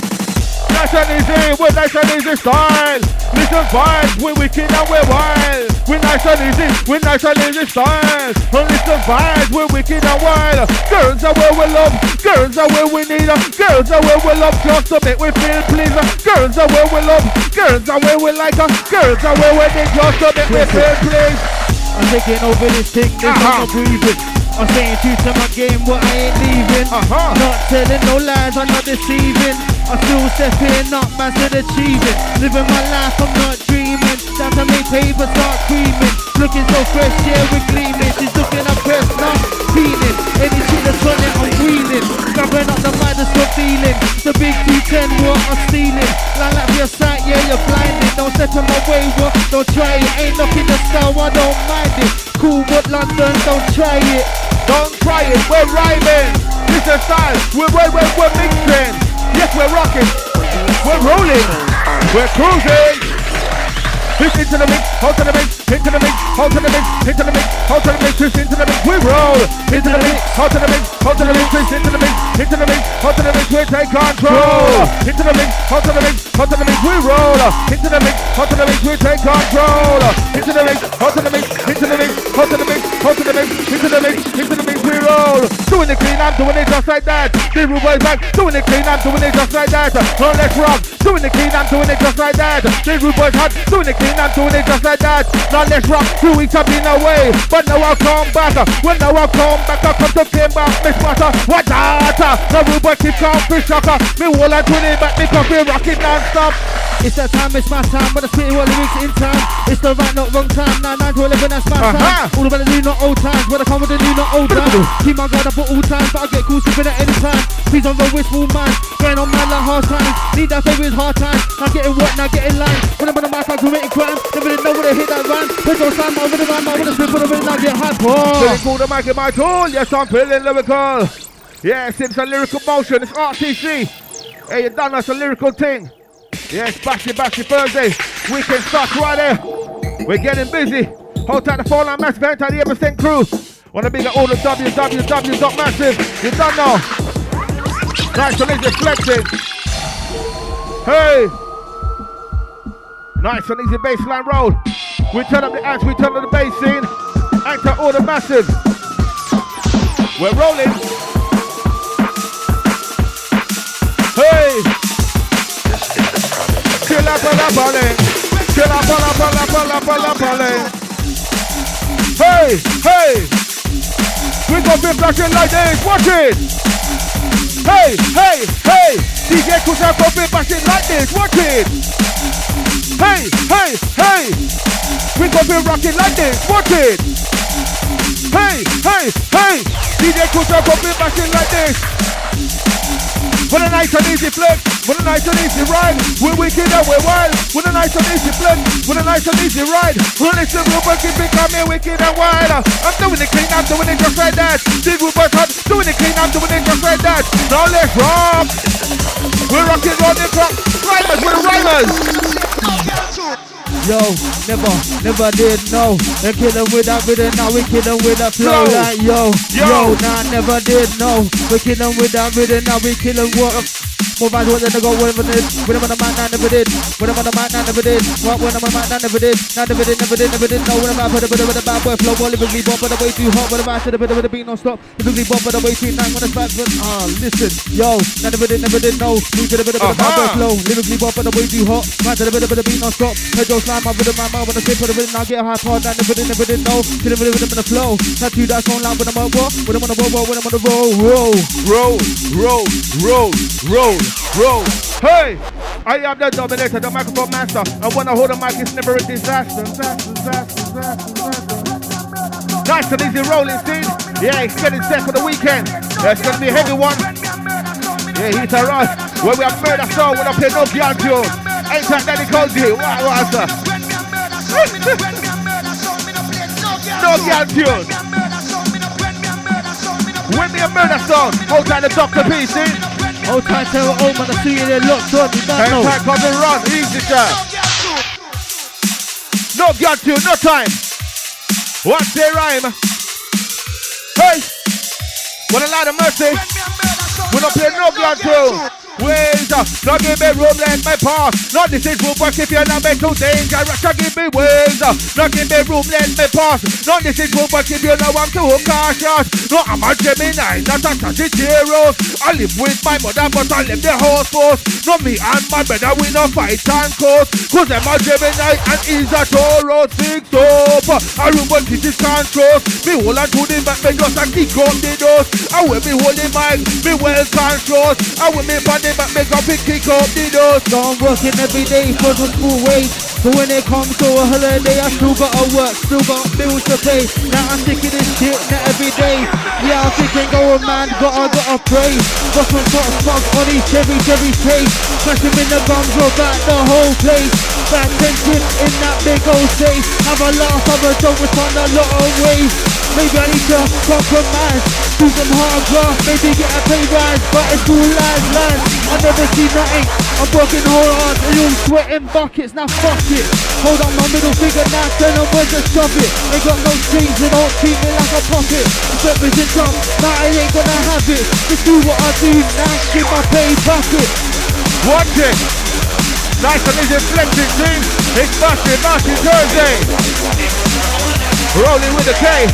Nice and easy, with nice and easy style. Listen vibes, we're wicked and we're wild. We're nice and easy, with nice and easy style. And listen vibes, we're wicked and wild. Girls are where we love, girls are where we need. Girls are where we love, just to make we feel please. Girls are where we love, girls are where we like. Girls are where we need, just to make we feel please. I'm taking over this thing, I'm not breathing. I'm saying true to my game, but I ain't leaving. Not telling no lies, I'm not deceiving. I'm still stepping up, man, still achieving. Living my life, I'm not dreaming. Time to make paper start creaming. Looking so fresh, yeah, we're gleaming. She's looking at press, now feeling. Anything that's on it, I'm wheeling. Grabbing up the mind and stop feeling. The big 210, what I'm stealing. Line up your sight, yeah, you're blinded. Don't step in my way, what? Don't try it. Ain't knocking the style, I don't mind it. Cool, but London, don't try it. Don't try it, we're rhyming. This is style, we're mixing. Yes, we're rocking, we're rolling, we're cruising. Twist into the mix, hold to the mix, into the mix, hold to the mix, into the mix, hold to the mix, twist into the mix, we roll. Into the mix, hold to the mix, hold to the mix, twist into the mix, into the mix, hold to the mix, we take control. Into the mix, hold to the mix, hold to the mix, we roll. Into the mix, hold to the mix, we take control. Into the mix, hold to the mix, into the mix, hold to the mix, hold to the mix, into the mix, into the mix, we roll. Doing it clean, I'm doing it just like that. The rude boys back, doing it clean, I'm doing it just like that. No, let's rock, doing it clean, I'm doing it just like that. The rude boys hot, doing it clean, I'm doing it just like that. Now let's rock, 2 weeks I've been away, but now I'll come back. When now I'll come back, I come to came back, Miss Master. What data? Now rude boy keep calm, fish shocker. Me wall and 20 back, me coffee rocking non-stop. It's that time, it's my time, but I spit all the lyrics in time. It's the right, not wrong time, 9, 9 to 11, that's my time. All about the new, not old times, when I come with the new, not old times. Keep my guard up at all times, but I get cool sipping at any time. Please don't roll with small minds, going on mad like hard times. Need that favorite hard times, now getting what, now getting line. When I'm on the mic, I'm committing crime, never didn't know where to hit that rhyme. Put your time over the rhyme, over the slip, put a bit, now get hype. Feeling cool, the mic in my tool, yes I'm feeling lyrical. Yes, it's a lyrical motion, it's RTC. Hey, you done that's a lyrical thing. Yes, Bashy Thursday. Weekend starts right there. We're getting busy. Hold tight the phone line, massive anti the Eversting crew. Wanna big up all the www.massive. You don't know. Nice and easy flexing. Hey. Nice and easy baseline roll. We turn up the amps, we turn up the bass scene. Anchor all the massive. We're rolling. Hey. Chilla pala pale. Chilla pala pale. Hey, hey. We got big flashing like this. Watch it. hey, hey, hey. DJ Kusa come in back in like this. Watch it. Hey, hey, hey. We come in rocking like this. Watch it. Hey, hey, hey. DJ Kusa come in back in like this. With a nice and easy flick, with a nice and easy ride. We're wicked and we're wild. With a nice and easy flick, with a nice and easy ride. Well, listen, we're working, becoming wicked and wild. I'm doing it clean, I'm doing it just like that. Did we work hard? Doing it clean, I'm doing it just like that. Now let's rock. We're rocking on the clock. Rhymers, we're the rhymers. Yo, never did, no. They kill them with that rhythm, now we kill them with that flow. Like yo, nah, never did, no. We kill them with that rhythm, now we kill them what. More vibes, what they go, whatever it is. With them on the mic, I never did. With them on the mic, I never did. What, when I'm on the mic, I never did. Never did. No, when I'm out, put a bit of a bad boy flow. While living bop, but the way too hot. When I'm out, to the bit of the beat, no stop. Living bop, but the way too nice. When it's back, but listen, yo, never did, no. Move to the bit of a bad boy flow. Living bop, but the way too hot. Man, to the bit of the beat, no stop. Head go slime, my rhythm, my mouth. When I say put a bit, now get a high part. Never did, no. To the rhythm in the flow. Tattoo that's on loud when I'm at war. When I'm on the roll, when I'm on the roll. Hey, I am the dominator, the microphone master. And when I hold the mic, it's never a disaster. Nice and easy rolling, scene. Yeah, it's getting set for the weekend. It's gonna be a heavy one. Yeah, he's a rush. Where we have murder soul when I play no Giantio. Ain't that Daddy Cozy? What was that? No Giantio. With me a murder song. Hold tight the Dr. P, see? Hold tight, tell old man, I see you there locked on. You don't know. Time, come and run, easy sir. No Giantio, no time. What's the rhyme? Hey, what a lot of mercy. We don't play no Giantio. Ways, not give me room, let me pass. Not this is room work if you're not make too dangerous. Not give me ways, not give me room, let me pass. Not this is room work if you know I'm too cautious. No, I'm a Gemini, not a Sagittarius. I live with my mother, but I live the horse force. No, me and my brother, we no fight and course. Cause I'm a Gemini and he's a Taurus. Fix up, I room work it is control. Me hold on to the back, me just a kick up the doors. I will be holding mic, me well controlled. I will be but make up and kick up the doors. So I'm working every day for the school wage. But when it comes to a holiday, I still gotta work, still got bills to pay. Now I'm sick of this shit, not every day. Yeah, I'm thinking going man, gotta pray. Got some spots on these Chevy trays. Smash them in the gums, roll back the whole place. Back tension in that big old safe. Have a laugh, have a joke, respond a lot of ways. Maybe I need to compromise, do some hard graft, maybe get a pay rise. But it's all lies. I never see nothing, I'm working hard, and you're sweating buckets, now fuck it. Hold on my middle finger now, tell them where to stop it. Ain't got no strings, they don't treat me like a puppet. Represent jump, now I ain't gonna have it. Just do what I do, now give my pay bucket. Watch it. Nice and easy flexing team. It's Martin Thursday. Rolling with the K.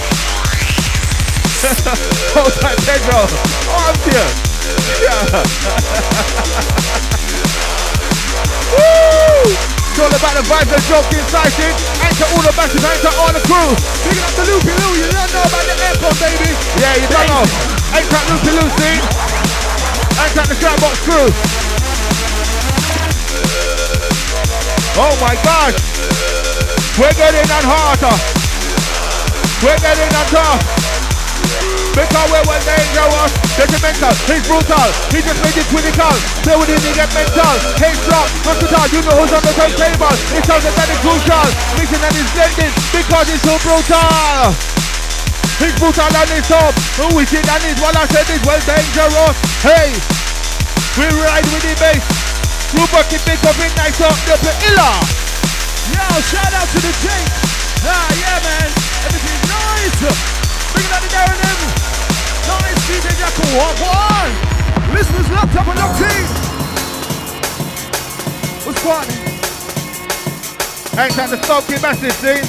Hold that Pedro. Oh, I'm here. Yeah. Woo! It's all about the vibes and joke inciting. Ain't to all the masses, ain't to all the crew. Picking up the Loopy Loo, you don't know about the airport, baby. Yeah, you don't know. Ain't that Loopy Loo scene. Ain't that the Shoutbox crew. Oh my gosh. We're getting on harder. We're getting on tough. Because we're well dangerous, detrimental, he's brutal, he just made it critical. Play with him, he get mental. He's drop, hospital, you know who's on the turntable. It sounds very crucial, mixing and he's blending because he's so brutal. He's brutal and he's up, wicked and he's what I said is well dangerous. Hey, we ride with the bass. You bucket big up in nice up, the illa. Yo, shout out to the Jake. Yeah man, everything's nice. Big up the Darren M. Nice DJ Jacko, one. Listeners locked up and locked in. What's going on? Ain't that the Stokey massive scene?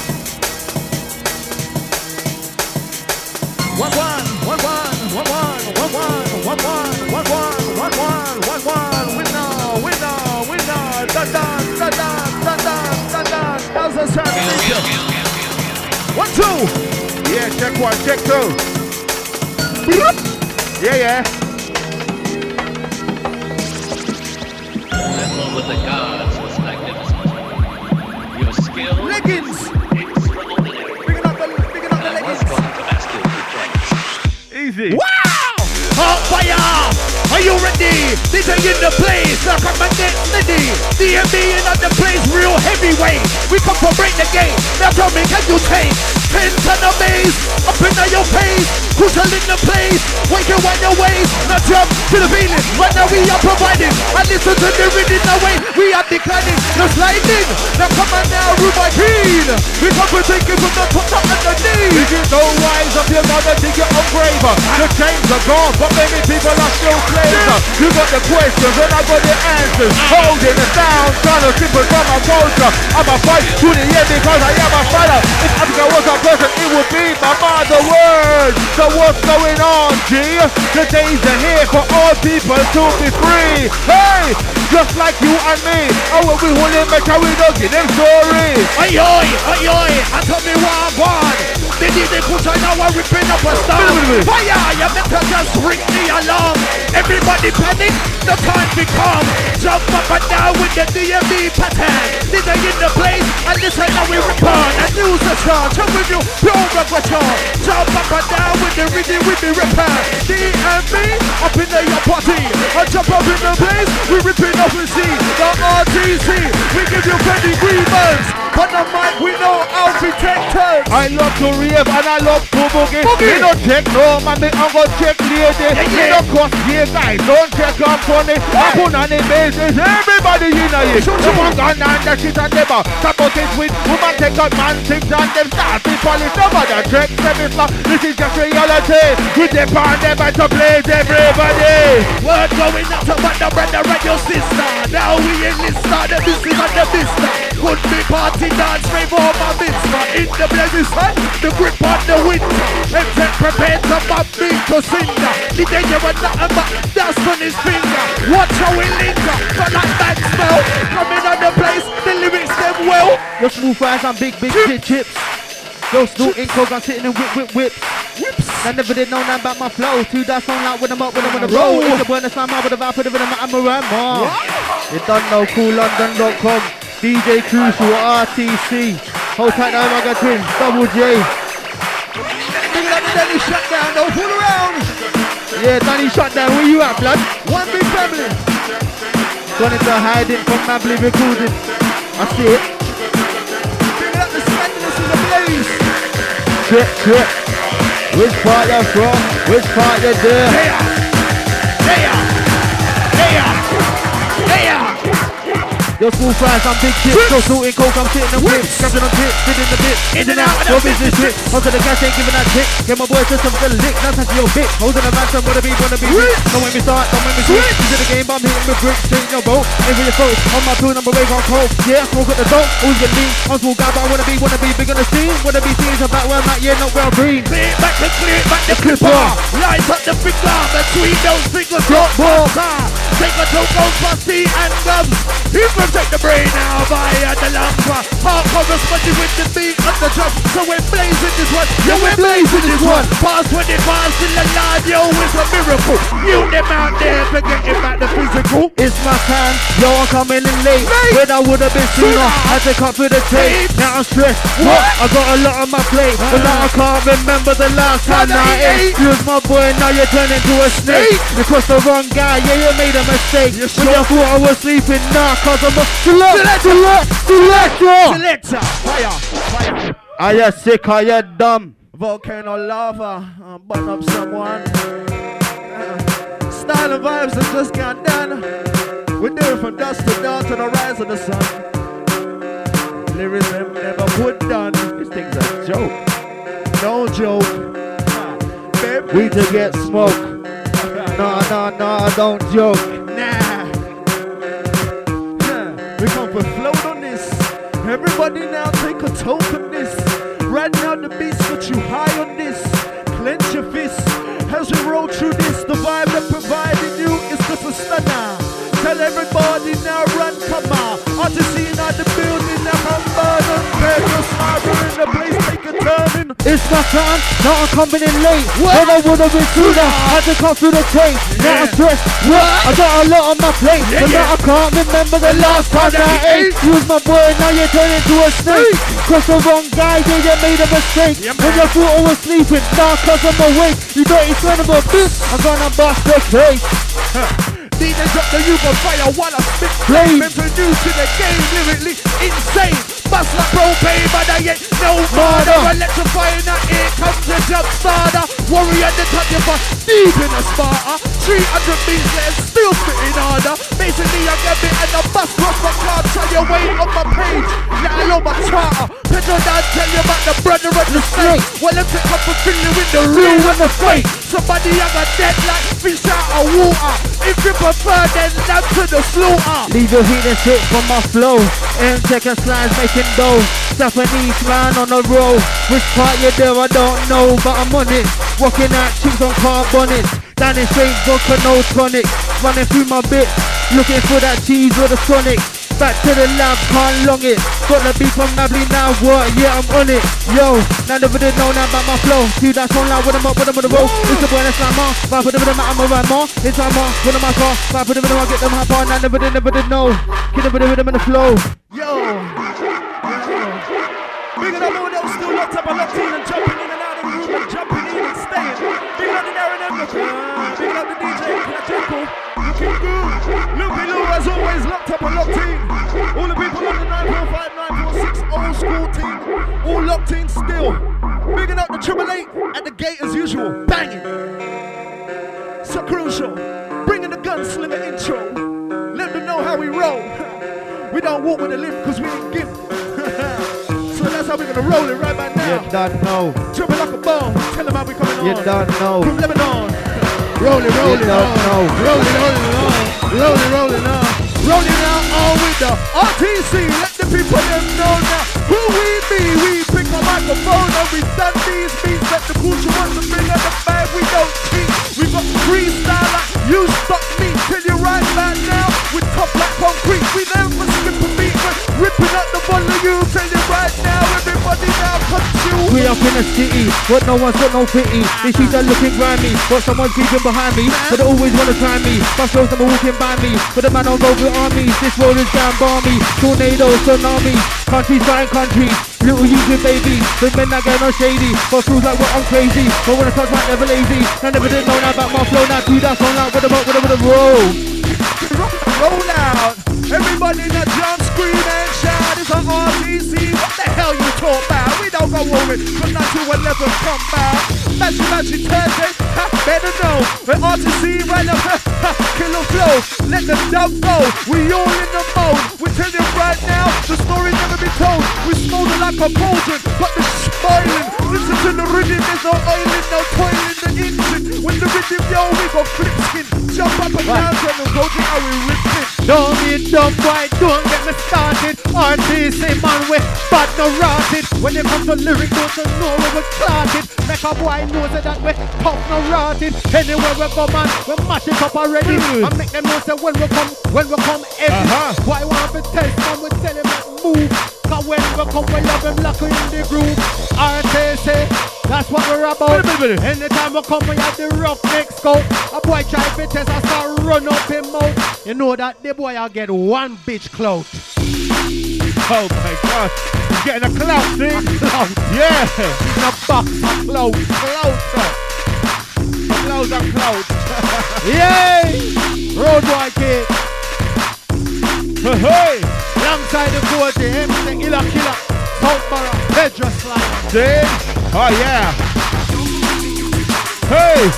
One. Winner. Da-da. How's that sound? 1, 2. Yeah, check 1, check 2. Yeah. of the gods was magnificent. Your skill Leggings. extraordinary. Picking up the I was leggings. going to ask you to join us. Easy. Wow! Hot fire! Are you ready? DJ in the place, now come and get steady. DMB in on the place, real heavyweight. We come to break the game. Now tell me, can you take 10 ton of bass up in your face? Crucial in the place, wake you on your waist. Now jump to the feeling. Right now we are providing. And listen to the rhythm now way. We are declining, no sliding. Now come on now, Ruby Keen. We come to take it from the top to underneath. If you know wise up your mother, dig your own grave. The chains are gone, but many people are still slaves. You got the questions and I got the answers. Holding it down, trying to keep it from my culture. I'm a fight to the end because I am a fighter. If Africa was a person, it would be my mother word. So what's going on, G? The days are here for all people to be free. Hey, just like you and me. Oh, when we hold him, make how we don't give them stories. Oi, oi, oi, oi, and tell me what I want. They need the kucha now, I'm ripping up a stone. Fire, you better just ring me along. Everybody panic, the time to come. Jump up and down with the DMB pattern. These are in the place, and this is how we return. And news the charge, I'm with you, pure repertoire. Jump up and down with the rhythm with the ripper. DMB, up in your party. I jump up in the place, we ripping up and see. The RTC, we give you petty grievance. But the mic, we know how to take turns. I love to rave and I love to boogie. Me don't check no man, me I'm gonna check lady. Me don't cross gay guys, don't check on funny. I put on the basis, everybody in a year. Someone gone on the shit and never support it with woman take out man things and them start people is nobody check them is not. This is just reality. We depend them to please everybody. Word going out to what the brother and your sister. Now we enlist the business and the business. Could be party dance, rave over my mitzvah. In the blazing sun, the grip on the wind. Everything prepared to bump me to singer. The danger was nothing but dust on his finger. Watch how we linger, but like that smell. Coming on the place, the lyrics them well. Your smooth fries and big chips. Yo, Snoop Ink Coke, I'm sitting in whips. I never did know nothing about my flow. Two dice on out with them up, with them on the roll. It's a burner sign, with the vibe, put it in my Amarama. You don't know, CoolLondon.com. DJ Crucial, RTC. Hold tight now, my God Twins, Double J. Big up the Danny Shutdown, don't fool around. Yeah, Danny Shutdown, where you at, blood? One big family. Gone into hiding from Mably recording. I see it. Big up the scandalous in the blaze. Trip. Which part you're from? Which part you're there? There. Your school fries and big chips. So Snoop Ink Coke, I'm sitting in whips. Grabbing on tips, spitting the bit. In and out of No the business trip. Onto the gas, ain't giving that dick. Get my boys to some good lick. Now touch your bit. Holding the man, some wanna be rich. Don't make me start, don't make me switch. Into the game, but I'm hitting with bricks. Taking your boat. Aim for your throat. On my tool, number wave on cold. Yeah, smoke at the dope. Always get lean. I'm small guy, but I wanna be big on the scene. Wanna be seen about where I'm at, yeah, not where I'm green. Clear back the clipper. Light up the finger between those fingers. Drop more. Take a two goes for C and gums. People take the brain out via the lungs. Hardcore smudgy with the beat and the drum. So we're blazing this one. Yeah, we're blazing this one. Pass when it pass in the line. Yo, it's a miracle. You them out there forgetting about the physical. It's my time, yo, I'm coming in late. When I would've been sooner, I take up for the tape. Now I'm stressed, what? I got a lot on my plate, but now I can't remember the last time I ate. You was my boy, now you're turning into a snake. You crossed the wrong guy, yeah, you made a mistake. When you thought I was sleeping, nah, cause I'm a selector. Fire. Are you sick, are you dumb? Volcano lava, button up someone. Style and vibes have just gone done. We do it from dusk to dawn to the rise of the sun. Lyricism never put done. These things are a joke. No joke. We to get smoke. Nah, don't joke. Nah. We come for float on this. Everybody now take a toke on this. Right now the beats put you high on this. Clench your fists as we roll through this. The vibe that provided you is just a stunner. Tell everybody now run, come on. Artisan at the building, now come burn. There's a sniper in the place, take a turn. London. It's my time, now I'm coming in late. When I would've been sooner, had to come through the tape. Now I'm stressed, I got a lot on my plate. But now I can't remember the last time that I ate. You was my boy, now you're turning into a snake. Cause the wrong guy, yeah, you made a mistake. When you thought I was sleeping, now cause I'm awake. You dirty son of a bitch, I'm gonna bust the case. DJ drop the you on fire while I spit flame. Introduced to the game, lyrically insane. Bust like propane, but I ain't no murder. Electrifying that here comes the jump starter. Warrior the touch of us, deep in a Sparta. 300 meters, still spitting harder. Basically I get bit and I bust cross my card. Tell you wait on my page, let alone my charter. Pedro down, tell you about the brother and the snake. Well, I'm pick up and fill you in the real and the fake. Somebody I got dead like fish out of water. If you prefer, then down to the slaughter. Leave your heat and shit from my flow. And check and slides making dough. Japanese man on the road. Which part you there I don't know, but I'm on it. Walking out chicks on car bonnets. Down in straight vodka, no tonic. Running through my bit, looking for that cheese with a sonic. Back to the lab, can't long it. Got the beat from Mably now, what? Yeah, I'm on it. Yo, now never did know now about my flow. See that song now with them up, with them on the road. It's the boy that's like more. If I put them in the mat, I'm a rhyme more. It's like more, put them in my car. If I put them in the mat, get them high bar. Now never did know. Get them with the rhythm and the flow. Yo. Big it up all those still locked up and locked in and jumping in and out of the room and jumping in and staying. Big it up the Darren M. Big it up the DJ, Jekyll. Looking good. Loopy Lou as always locked up and locked in. All the people on the 945, 946 old school team. All locked in still. Bigging up the 888 at the gate as usual. Banging. So crucial. Bringing the gunslinger intro. Let them know how we roll. We don't walk with a lift because we ain't gift. So that's how we're gonna roll it right back now. You don't know. Tripping like a ball. Tell them how we coming on. You don't know. From Lebanon. Rolling on. Rolling on. Rolling on. Rolling out all with the RTC. Let the people them know now who we be. We pick a microphone and we done these beats. Let the culture want to bring up the bag. We don't cheat. We got freestyle like you stop me. Tell you right back now. We tough like concrete. We never skip a beat. We're ripping up the ball of you. Tell you right now. Everybody now come to. We up in the city, but no one's got no pity. These streets are looking grimy, but someone's creeping behind me. But they always wanna try me. Bus roads never walking by me, but the man don't go with armies. This road is down balmy. Tornadoes, tsunamis, countries fighting countries. Little YouTube babies, the men that get no shady. But fools like what I'm crazy, but when I touch my never lazy. I never did know now about my flow. Now do that song out with the roll. Roll out. Everybody in the jump, scream and shout. It's an RTC. What the hell you talk about? We don't go worry from 9 to 11 come back. Matchy Thursday, better know. We're RTC right now, killer flow. Let the dub go. We all in the mode. We tell you right now, the story never be told. We smolder like a cauldron, got the spoiling. Listen to the rhythm, there's no oiling, no toiling the engine. When the rhythm, yo, we got flip skin. Jump up and down, tell them go to how we rip it. Don't be dumb, boy, don't get me started. RTC man, we bad no rotted. When it comes to lyrics, don't you know we were clotted. Make a boy know that we tough no rotted. Anywhere we go, man, we mash it up already. And make them know that when we come heavy. Why want to tell man, we tell him that move. Cause when we come, we love him lock in the groove. RTC, that's what we're about. Anytime we come, we have the rough neck scope. A boy try to test us, start run up him mouth. You know that the boy will get one bitch clout. Oh my God, he's getting a clout, see? Clout. Yeah. In a box of clout. Clout. Yay! Road boy kid. Hey. Alongside the coach, MC Illa Killer, Southborough, Pedro Slime. See? Oh yeah. Hey.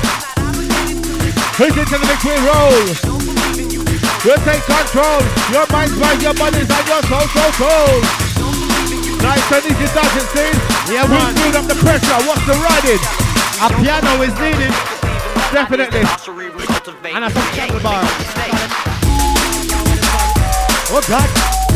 Push it to the big roll. We'll take control. Your mind's right, your body's and your soul. Nice and easy dancing scene. Yeah, we'll build up the pressure. What's the riding? A piano is needed. Definitely. And a some kettle bar. Oh God.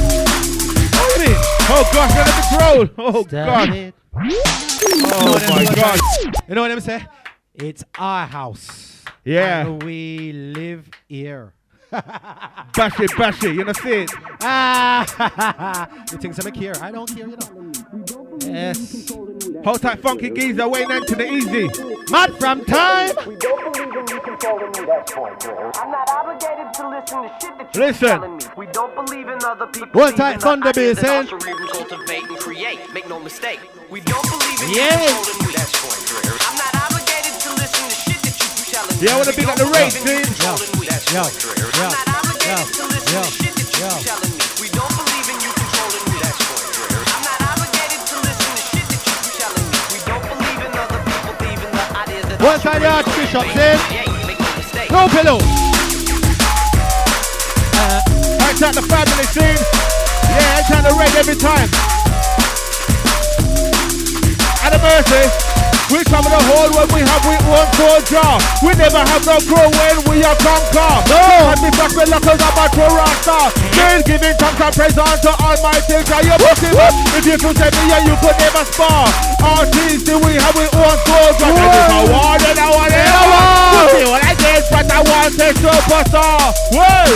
Oh gosh, let it roll. Oh God. Oh my God. You know what I'm saying? It's our house. Yeah. And we live here. Bash it, you know see it? You think I'm here? I don't care, you know. Yes. Hold tight, funky geezer, Wayne Anthony, easy. Mad from time. We don't believe in you controlling me, that's point. I'm not obligated to listen to shit that you're Listen. telling me. We don't believe in other people. Hold tight, Thunder Bass, eh? Cultivate and create, make no mistake. We don't believe in you Yeah. controlling me, that's point. I'm not obligated to listen to shit that you're telling me. Yeah, I wanna be like the race, dude. I'm not obligated to listen to shit that you're telling me. We don't believe in you controlling me, that's point. I'm not obligated to listen to shit that you're telling me. We don't believe in other people, believe in the ideas that One side the Archbishop said, make no mistake. no pillow. Hands out the family scene. Yeah, hands out the raid every time. And a mercy. We cover the whole when we have we own soldier. We never have no crew when we are conquer. No, and the fact we look us about to rasta. Still giving thanks and praise unto Almighty God. You put him up. If you could say me, yeah, you could never spar. Artists, we have we own soldier. And if I want it, I want it. You see what I get, but I want a superstar. Whoa!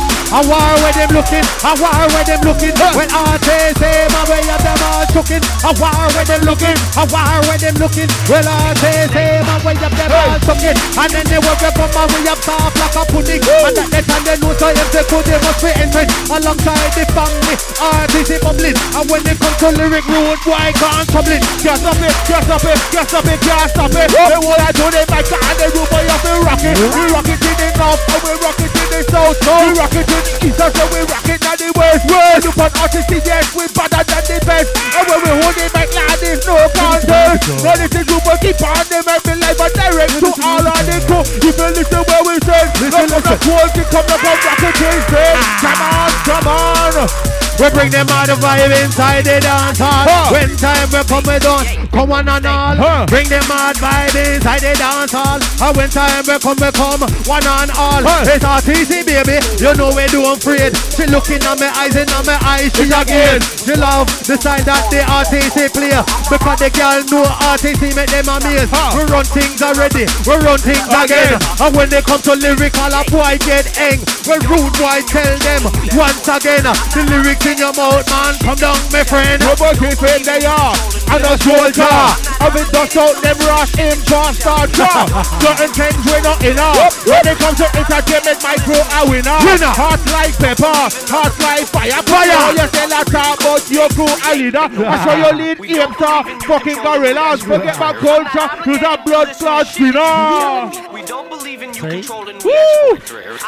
A war where them looking, a war where them looking. When artists say my way of them all shooking. A war where them looking, a war where them looking. Well artists say my way of them all shooking. And then they work from my way up soft like a pudding. And that they time they know so if they could they must be entering alongside the family. Artists is bubbling. And when they come to lyric road, why can't trouble it? Just stop it, just stop it, just stop it, just stop it. They what I do, they make that and they do boy up and rock it. We rock it in the north and we rock it in the south. We rock it in the east and so we rock it in the west. When you put artists in, yes, we better than the best. And when we hold it back like there's no contest. Now this is group of keep on, they make me live and direct to all of the crew. You can listen where we say, listen, listen. Quality come up and rock it in, say, come on, come on. We bring them out the vibe inside the dance hall. When time we come we don't come one and all. Bring them out vibe inside the dance hall. And when time we come one and all. It's RTC baby, you know we don't afraid. She looking at my eyes and on my eyes she again. She love the side that the RTC play. Because the girl know RTC make them amazed. We run things already, we run things again. And when they come to lyrical a boy get eng. We rude boy tell them once again. The lyrics in your mouth, man, come down, my friend. Nobody keep they are, and a soldier. Of it dust out, them rush in, fast start drop. Certain things we're not enough. When it comes to entertainment, my crew are winner. Hot like pepper, hot like fire. Fire, you say that talk about your crew a leader. I saw your lead aim star, fucking gorillas. Forget my culture, who's a blood clot spinner. We don't believe in you controlling me. Woo!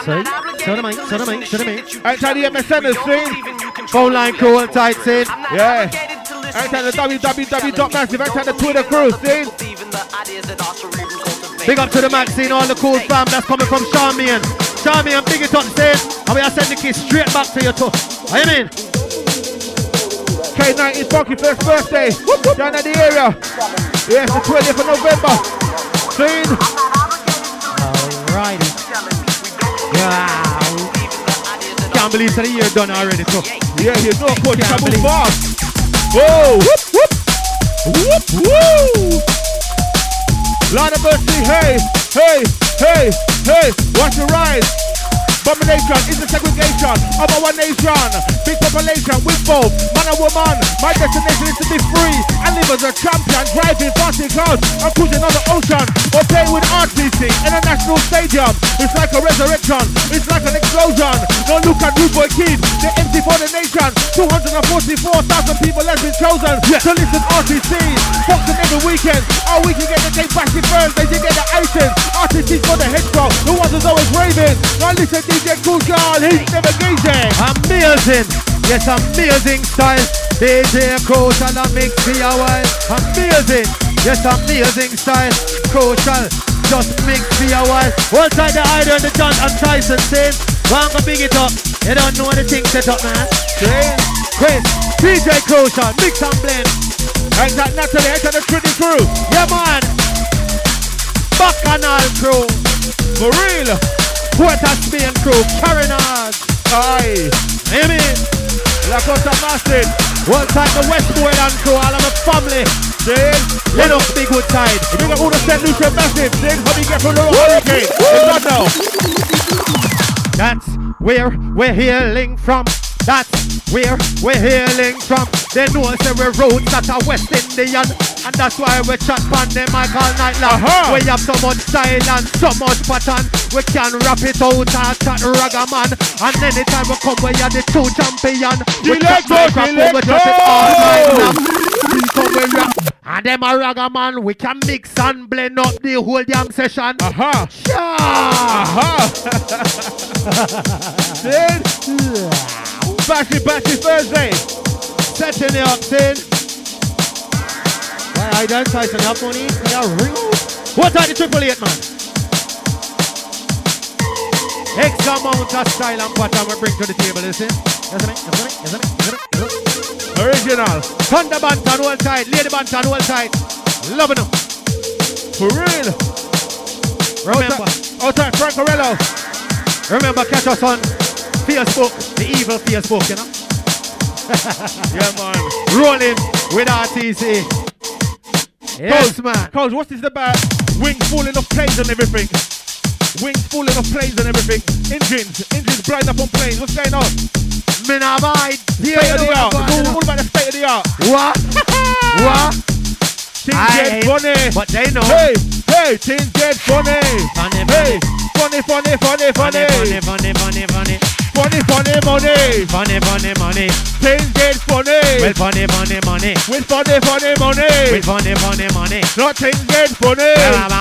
So the mic. I tell the MSN is saying, Phone line crew and tight scene. yeah. I tell the www.massive, I tell the Twitter crew, see? Big up to the Maxine, all the cool fam that's coming from Charmian. Charmian, big it up, scene. And we are sending the kiss straight back to you too. Are you mean? K90 Funky first birthday. Down at the area. Yes, the 20th of November. Scene. Alrighty. Wow. Can't believe the year done already too. Yeah, you know, coach, you can move fast. Whoa! Whoop, whoop! Whoop, whoop! Lord of mercy, hey, hey, hey, hey, watch the rise. Domination is the segregation of our nation. Big population with both man and woman. My destination is to be free and live as a champion. Driving fast in cars and cruising on the ocean. Or play with RTC in a national stadium. It's like a resurrection. It's like an explosion. Now look at Rude Boy Kid, the MC for the nation. 244,000 people has been chosen to listen RTC. Boxing every weekend. All we can get the game back in Thursday. You get the items. RTC for the head crowd. The ones that's always raving. Now listen, DJ Cool Girl, he's never gazing. Amazing. Yes, amazing style. DJ Crucial and mix for a while. Amazing. Yes, amazing style. Crucial. Just mix for a while. One side the Idol and the John and Tyson saying, I'm gonna big it up. You don't know the thing set up, man. Chris, DJ Crucial, mix and blend. Ain't that Natalie, ain't that the Trinity crew? Yeah, man. Bacchanal crew. For real. Port of Spain crew, Carinage. Aye. Hear me? La Costa Massive. One side the Westmoreland crew, all of the family. See? Let us be good side. We got all the St. Lucia Massive. See? How we get from the hurricane? It's not now. That's where we're hailing from. That's where we're hailing from. They know say we're roots that are West Indian. And that's why we chat pan them mic all night long. We have so much style and so much pattern. We can rap it out and chat ragaman. And anytime we come, we are the true champion. We chat microphone, we chat it all night long. We come, we rap. And them a ragaman, we can mix and blend up the whole damn session. Bashy Thursday. Setting it up, Sin. Why I don't try to have money? What are the 888, man? X amount of style and pattern we bring to the table, listen. Original. Thunder Bantan, hold tight. Lady Bantan, hold tight. Loving them. For real. Remember. Outside Frank Corello. Remember, catch us on Facebook, the evil Facebook, you know? Yeah, man. Rolling with RTC. Yes, man. Cause what's this about? Wings falling off planes and everything. Wings falling off planes and everything. Engines blind up on planes. What's going on? Men are mine. State of the art. What about the state of the art? What? What? Things get funny. But they know. Hey, things get funny. Funny. Hey, funny. Funny money. Things get funny. Well, funny money. With funny money. With funny money. Not things get funny.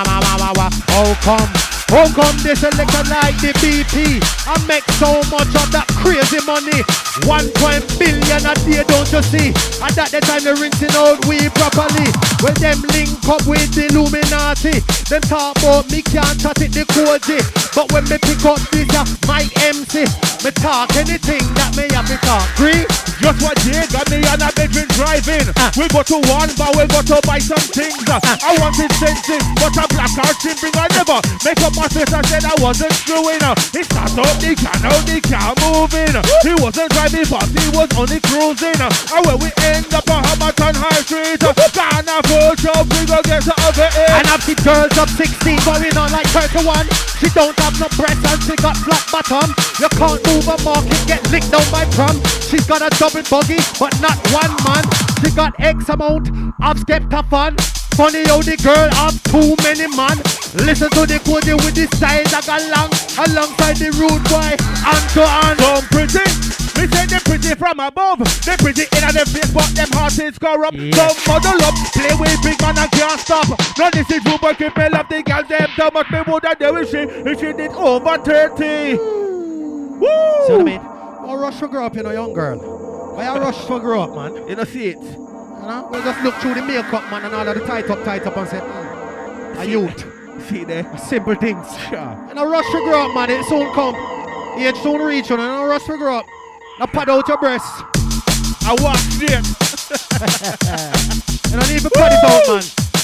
How come they select like the BP and make so much of that crazy money? 1 billion a day, don't you see? And at the time they're rinsing out we properly. Well, them link up with the Illuminati. Them talk about me can't chat it the cozy. But when me pick up this my MC, me talk anything that me have to talk. Agree? Just what they got me on a bedroom driving. We go to one bar, we go to buy some things. I wanted sensing, but a black card simping. I never make up my face and said I wasn't screwing. He started up the car, now the car moving. He wasn't driving fast, he was only cruising. And when we end up on Hamilton High Street, gonna full job, we go get out of it. And I've seen girls of 16 going on like 31. She don't have no breasts and she got flat bottom. You can't move a market, get licked down by prom. She's got a double buggy, but not one man. She got X amount of skepta fun. Funny how the girl have too many man. Listen to the code with the style that got long alongside the rude boy. And so on. So pretty. We say they pretty from above. They pretty in their face, but them heart is corrupt. Yes. So model up, play with big man and can't stop. Now this is Ruben, keep me love the girl them so much me would have done if she did over 30. Woo! See what I mean? I rush for grow up, you know, young girl. Why I rush for grow up, man? You know, see it. You know, we just look through the makeup, man, and all of the tight up and say, a youth. See there? Simple things. Sure. And I rush for grow up, man. It soon come. Age soon reach, and I rush for grow up. Now pad out your breasts. I walk straight. And I need to pad it out, man.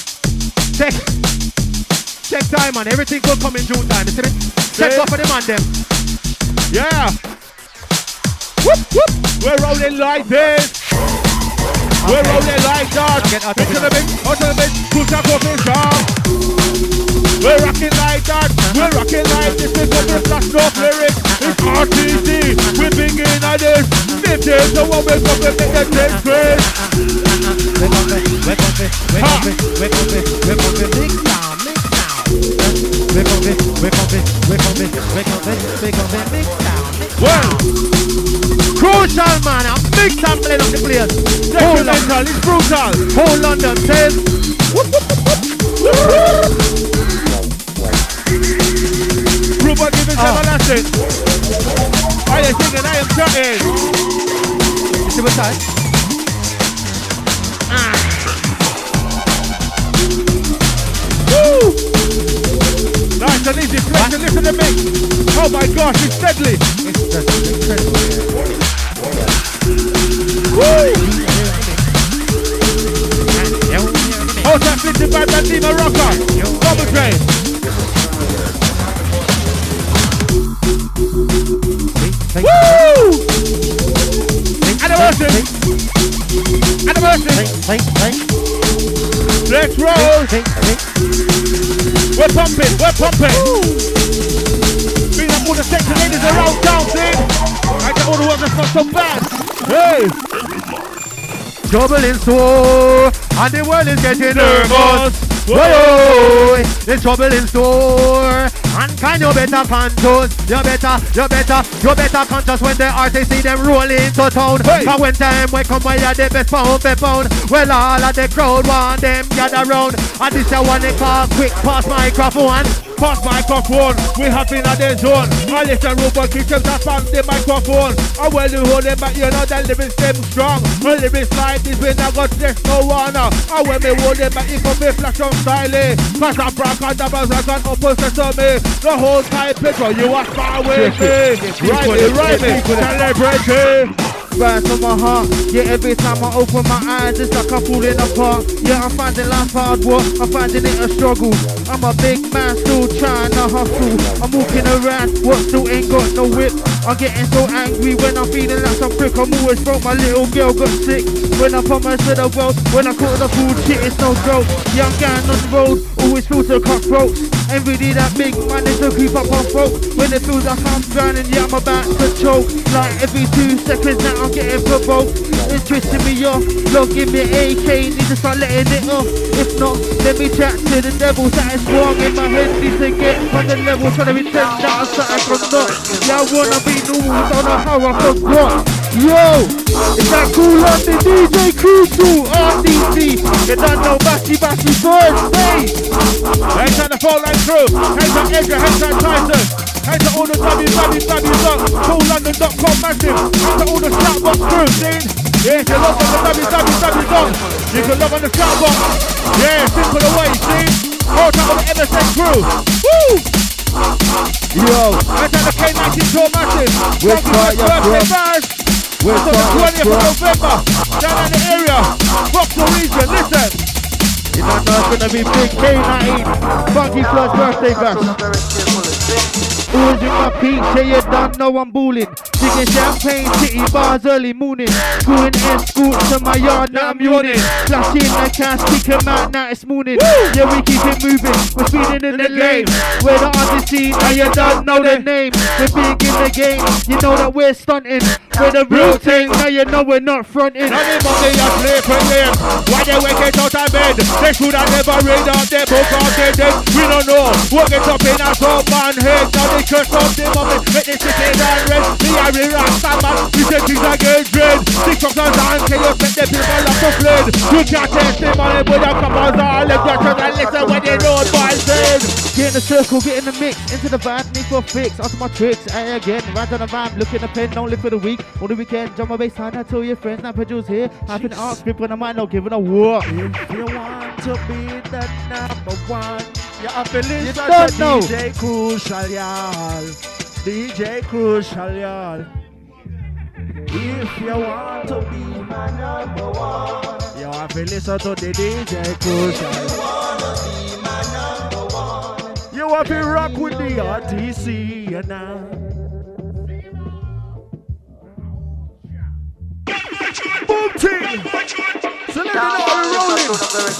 Check time, man. Everything will come in June time. You see me? Check off for the man, them. Yeah. Whoop, whoop. We're rolling like this. We're rolling like that. Out to the bit. Push up up in We're rocking like that. We're rocking like this. This is the flash off lyrics. It's RTC. We're bringing at this. This is the one we're going to make the next place. We're going to mix down. Well, crucial, man. I'm big sampling of the players. detrimental, it's brutal. Whole London says. Ruben giving everlasting. I am singing, I am chatting. You see what's that? Woo! Nice and easy, play to listen to me. Oh my gosh, it's deadly. Woo! Oh, that's 55 Bandina Rocker. Double train. Woo! Anniversary. Let's roll. We're pumping. Bring up all the sexy ladies around dancing. I got all the ones that's not so bad. Hey. Trouble in store, and the world is getting nervous. Whoa, the trouble in store. And kind you better conscious. You better conscious when the artists see them rolling into town. Cause when time we come where the best pound per pound. Well, all of the crowd want them gather round. And this I want to call quick pass microphone. Pass microphone, we have been at the zone. I listen robot kitchens that pass the microphone. And when you hold them back, you know the lyrics them strong. The lyrics like this when I got just no one. And when me hold them back, it come me flash on styling. Cause I'm broke and the buzz like an opposite to me. The whole time picture, you are far away me. Right me, celebrity. Right from my heart, yeah, every time I open my eyes, it's like I'm falling apart. Yeah, I'm finding life hard work, I'm finding it a struggle. I'm a big man, still trying to hustle. I'm walking around, what still ain't got no whip. I'm getting so angry when I'm feeling like some prick. I'm always broke, my little girl got sick. When I promised to the world, when I caught the food shit, it's no joke. Yeah, I'm going on the road, always feel to cutthroats. Ain't really that big, man, to creep up on folk. When it feels like I'm drowning, yeah, I'm about to choke. Like every 2 seconds now I'm getting provoked. It's twisting me off, Lord give me AK, need to start letting it off. If not, let me chat to the devil, something's wrong in my head, need to get on the level, trying to pretend that I'm something from not. Yeah, I wanna be normal, don't know how I forgot. Yo, is that cool on the DJ Crucial RDC? You don't know Bashy Thursday. Hands on the phone line crew, hands on Edgar, hands on Tyson. Hands to all the www.coolondon.com massive. Hands to all the Shoutbox crew, see? Yeah, if you log on the www.com, you can log on the Shoutbox. Yeah, simple away, see? All to all the MSN crew. Woo! Yo, hands on the K19 tour massive. Which part you from? We're on the 20th of November, down in the area, Vauxhall region, listen. You don't know it's gonna be big K19, Funky Plus birthday bash. Who's in my peak, say you don't know I'm bullying. Drinking champagne, city bars early morning. Going escort to my yard, now I'm yawning. Flashing the cash, kick 'em out, now it's morning. Yeah, we keep it moving, we're speeding in the lane. We're the artist scene, now you don't know the name. We're big in the game, you know that we're stunting. We're the real thing, now you know we're not fronting. Anybody a play for them, why they wake it out of bed? They should have never read out their book of their dead. We don't know, we'll get up in a some man head. Now they curse up the moment, make the city and rest. Me a real rasta man, we say things are get dread. 6 o'clock and chaos, make the people up to fled. You can't test them on it, but the couples all left your church and listen when they know what I said. Get in the circle, get in the mix, into the vibe, need for a fix. Onto my tricks, and again, right on the vibe, look in the pen, don't live for the week. On the weekend, jump my bass line, I tell your friends, now produce here. I've been art script when I might not giving a whoop. If you want to be the number one, you have to listen to know. DJ Crucial, y'all. DJ Crucial, y'all. If you want to be my number one, you have to listen to the DJ Crucial. If you want to be my number one, you have to rock with the RTC, you know. Boom team! So let me know how we're rolling.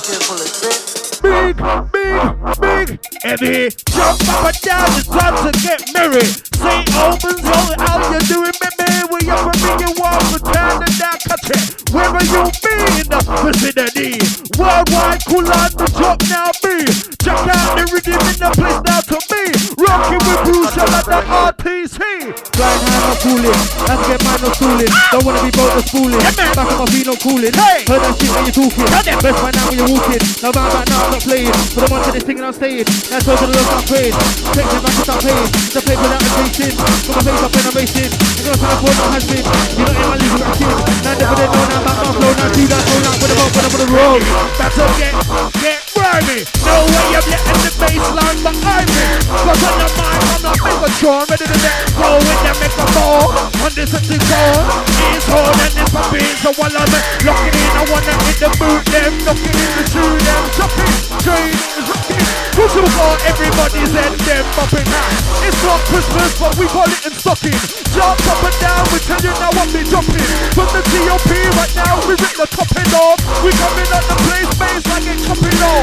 Big, heavy. Jump up and down, it's time to get merry. Say opens, how you doing, baby? We up and bring you walk for down in that country. Wherever you be in the vicinity. Worldwide, cool on the jump now be. Check out the rhythm in the place now to me. Rocking with Crucial at the RTC. Flying high, no cooling. Have to get mine, no schooling. Don't wanna be broke, no schooling. Back on my feet, no cooling. Hey! Heard that shit when you're talking. Best right now when you're walking. No bound back now, I'm not playing. But I'm onto this thing and I'm staying. That's all to the Lord, start praying. Take them back and start paying. The paper that I'm chasing. Got my face up and I'm racing. You know, trying to afford no has been. You're not in my league, I'm shit. Now never did know now, back my flow. Now see that flow, now put them up, put them on the road. That's all, get grimy. No way I'm letting the baseline behind me. Cause on the mind, I'm not Megatron. Ready to let go with the microphone. On this sexy phone. It's hard and it's popping. So while I'm locking in, I wanna hit the boot them. Knocking in the shoe them. Shopping, train is rocking. Crucial for everybody's head, them popping out. It's not Christmas, but we call it in stocking. Jump up and down, we tell you now what we jumping. From the TOP right now, we rip the topping off. We coming at the place, bass like it's chopping off.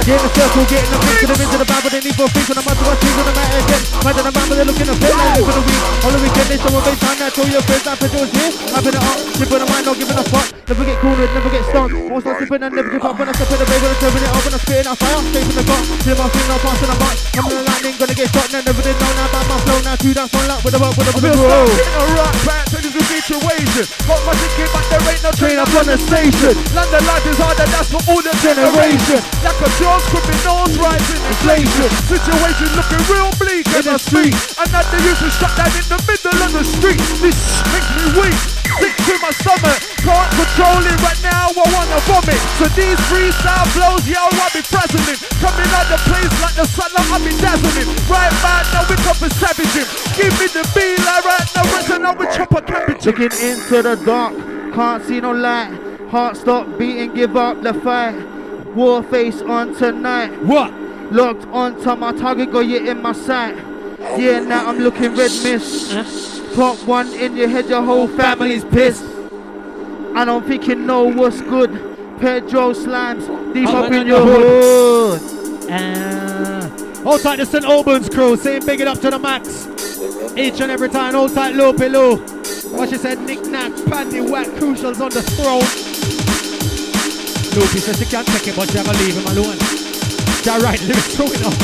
Get in the circle, get in the mix, to the band, but they need for things when I'm out to watch things on the matter again. Man to the band, but they're looking to fit, like for the week. On the weekend, they show a bass time, that show your friends, that pedals here. I've been it up, sipping the mind, not giving a fuck. Never get cornered, never get stung. Won't stop sipping and never give up. When I step in the bay, when I'm serving it up, when I'm spitting out fire, straight from the gut. Till my finger, passing the mark. I'm in the lightning, gonna get shot, and never did know now about my flow. Now two dance on luck with the work, with the roll. A rock band, so this is situation. Got my ticket, but there ain't no train up on the station. London life is harder, that's for all the generation. Like a Jones criminals rising inflation. Situation looking real bleak in the street. And that they used to shut down in the middle of the street. This makes me weak. Sick to my stomach. Can't control it right now, I wanna vomit. So these freestyle flows, yo, I'll be president. Coming out the place like the sun, I'll be dazzling. Right man, now we come for savaging. Give me the beat like right now, resting up with chopper cabbage. Looking into the dark, can't see no light. Heart stop beating, give up the fight. War face on tonight. What? Locked onto my target, got you in my sight. Yeah, now I'm looking red mist. Pop one in your head, your whole family's pissed. And I'm thinking, know what's good. Pedro Slimes, deep up in your hood. Hold tight to St. Albans crew, saying big it up to the max. Each and every time, hold tight Loopy Lou. What she said, knick-knack, panty whack, crucials on the throne. Loopy says she can't take it, but you gotta leave him alone. Yeah, right, lyrics through it up.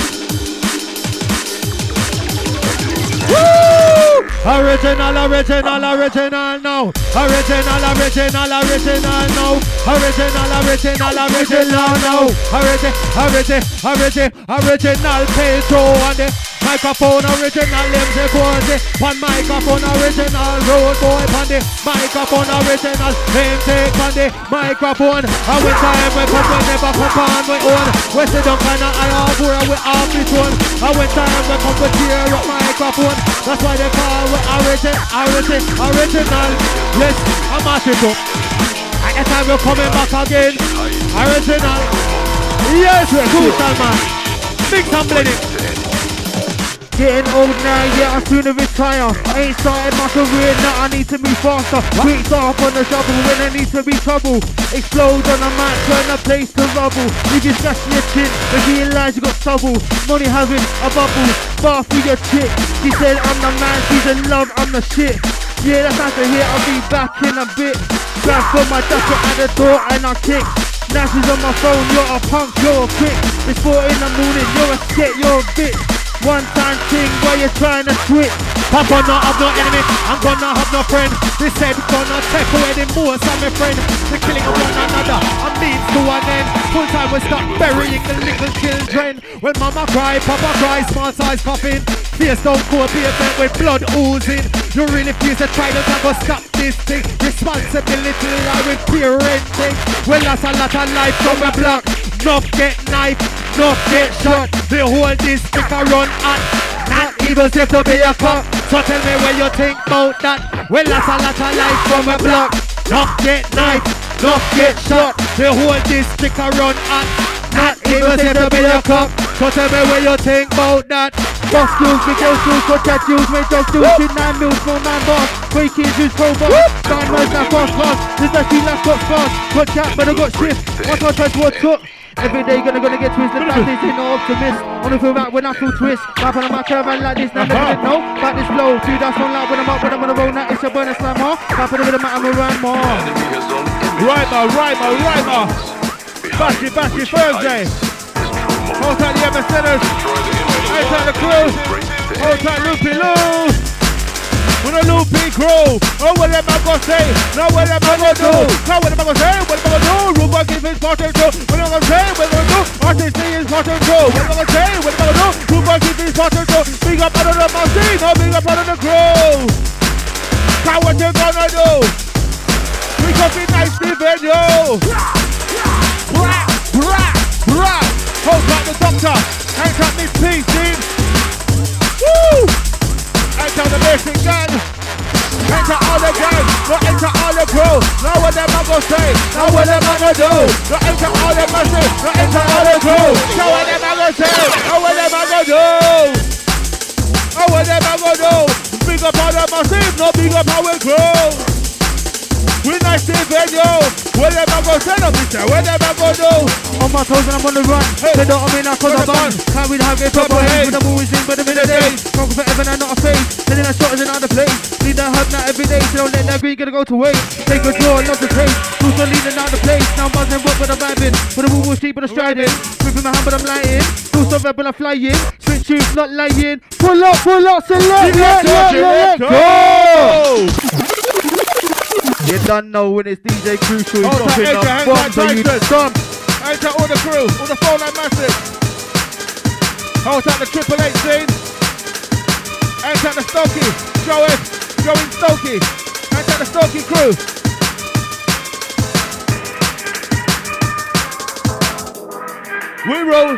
Woo! Original now. Original now. Original now. Original Pedro on the microphone. Original MC Quasi. One microphone. Original Road Boy on the microphone. Original MC on the microphone. And with time we come, we never come on we own. We sit down kinda high off where we off the throne. And with time we come, we tear up microphone. That's why they call we original. Yes, I'm mash it up. And the time we're coming back again. Original. Yes, crucial man. Mix and blend it. Getting old now, yeah, I'm soon to retire. Ain't started my career, now I need to move faster. Quick start up on the shovel when I need to be trouble. Explode on the mat, turn the place to rubble. You just scratch your chin, but realize you got stubble. Money having a bubble, bar through your chick. She said I'm the man, she's in love, I'm the shit. Yeah, that's nice to hear, I'll be back in a bit. Grab for my ducker at the door and I kick. Nash is on my phone, you're a punk, you're a prick. It's 4 in the morning, you're a shit, you're a bitch. One time thing while you're trying to switch. I'm gonna have no enemy, I'm gonna have no friend. They said gonna take away the most of my friend. The killing of one another, a means to an end. Full time we stop burying the little children. When mama cry, papa cry, small size coffin. Face down cold pavement with blood oozing. You really feel the trident and go stop this thing. Responsibility lie with parenting. We lost a lot of life from a block. Nuff get knife, nuff get shot. The whole district a run at. Not even safe to be a cop. So tell me what you think about that. We lost a lot of life from a block. Nuff get knife, nuff get shot. The whole district a run at. Not even safe to be a cop. So tell me what you think about that. Boss skills, we go schools, got tattoos, we just do shit, 9 mils, no 9 bars. 3 kids use pro bars, 9 months, now fast class. This actually last got fast, got chat, but I got shift. Once I touch what's up. Every day gonna get twisted, like this ain't no optimist. Only feel right when I feel twist. Rap on my caravan like this, now never did know about this flow. 2 that's on loud when I'm up, when I'm on the road, now it's a burner slam hard. Rap on the rhythm, I'm a run more. Rhymer. Bashy Thursday. Hold tight the MSNers. Hold tight the crew. Hold tight Loopy Lou. When a Loopy crew. Oh, what am I gonna say? Now what am I gonna do? Now what am I gonna say? What am I gonna do? Rude boy give his part and two. What am I gonna say? What am I gonna do? Artist thing is part and two. What am I gonna say? What am I gonna do? Rude boy give his part and two. Big up out of the machine. No, big up out of the crew. Now what you gonna do? We can be nice Steven, yo. Brah. Hold back the doctor. Ain't got this piece, dude. Woo! Enter the basic gang. Enter all the gang. Not enter all the crew. Now what them I gonna say? Now what them I gonna do? Not enter all the masses. Not enter all the crew. Now what them I gonna say? Now what them I gonna do? Now what them I gonna do? Big up all the massive. Not big up how we grow. We nice to venue. Where them I go turn up, bitch? Where them I go do? On my toes and I'm on the run. Hey. They don't mean I cause I'm done. Can't read how get Double trouble head. with the boys in, but I'm in the day. Smoke forever and not a face. Then I shot is another place. Need that hub now every day, so don't let that green gonna go to waste. Take a draw, not the taste. Who's on leading out the place? Now I'm buzzing, what but I'm vibing. For the woo sheep, but I'm striding. Gripping my hand, but I'm lying. Who's so rebel, I'm flying. Switch shoes, not lying. Pull up, select. Let go. You don't know when it's DJ Crucial. Oh, Dropping Tyson, up hang bombs on, and you Tyson. dumb. Ain't that all the crew? All the phone line massive. Hold out the Triple H scene. Ain't that the Stokey? Joey Stokey. Ain't that the Stokey crew? We roll.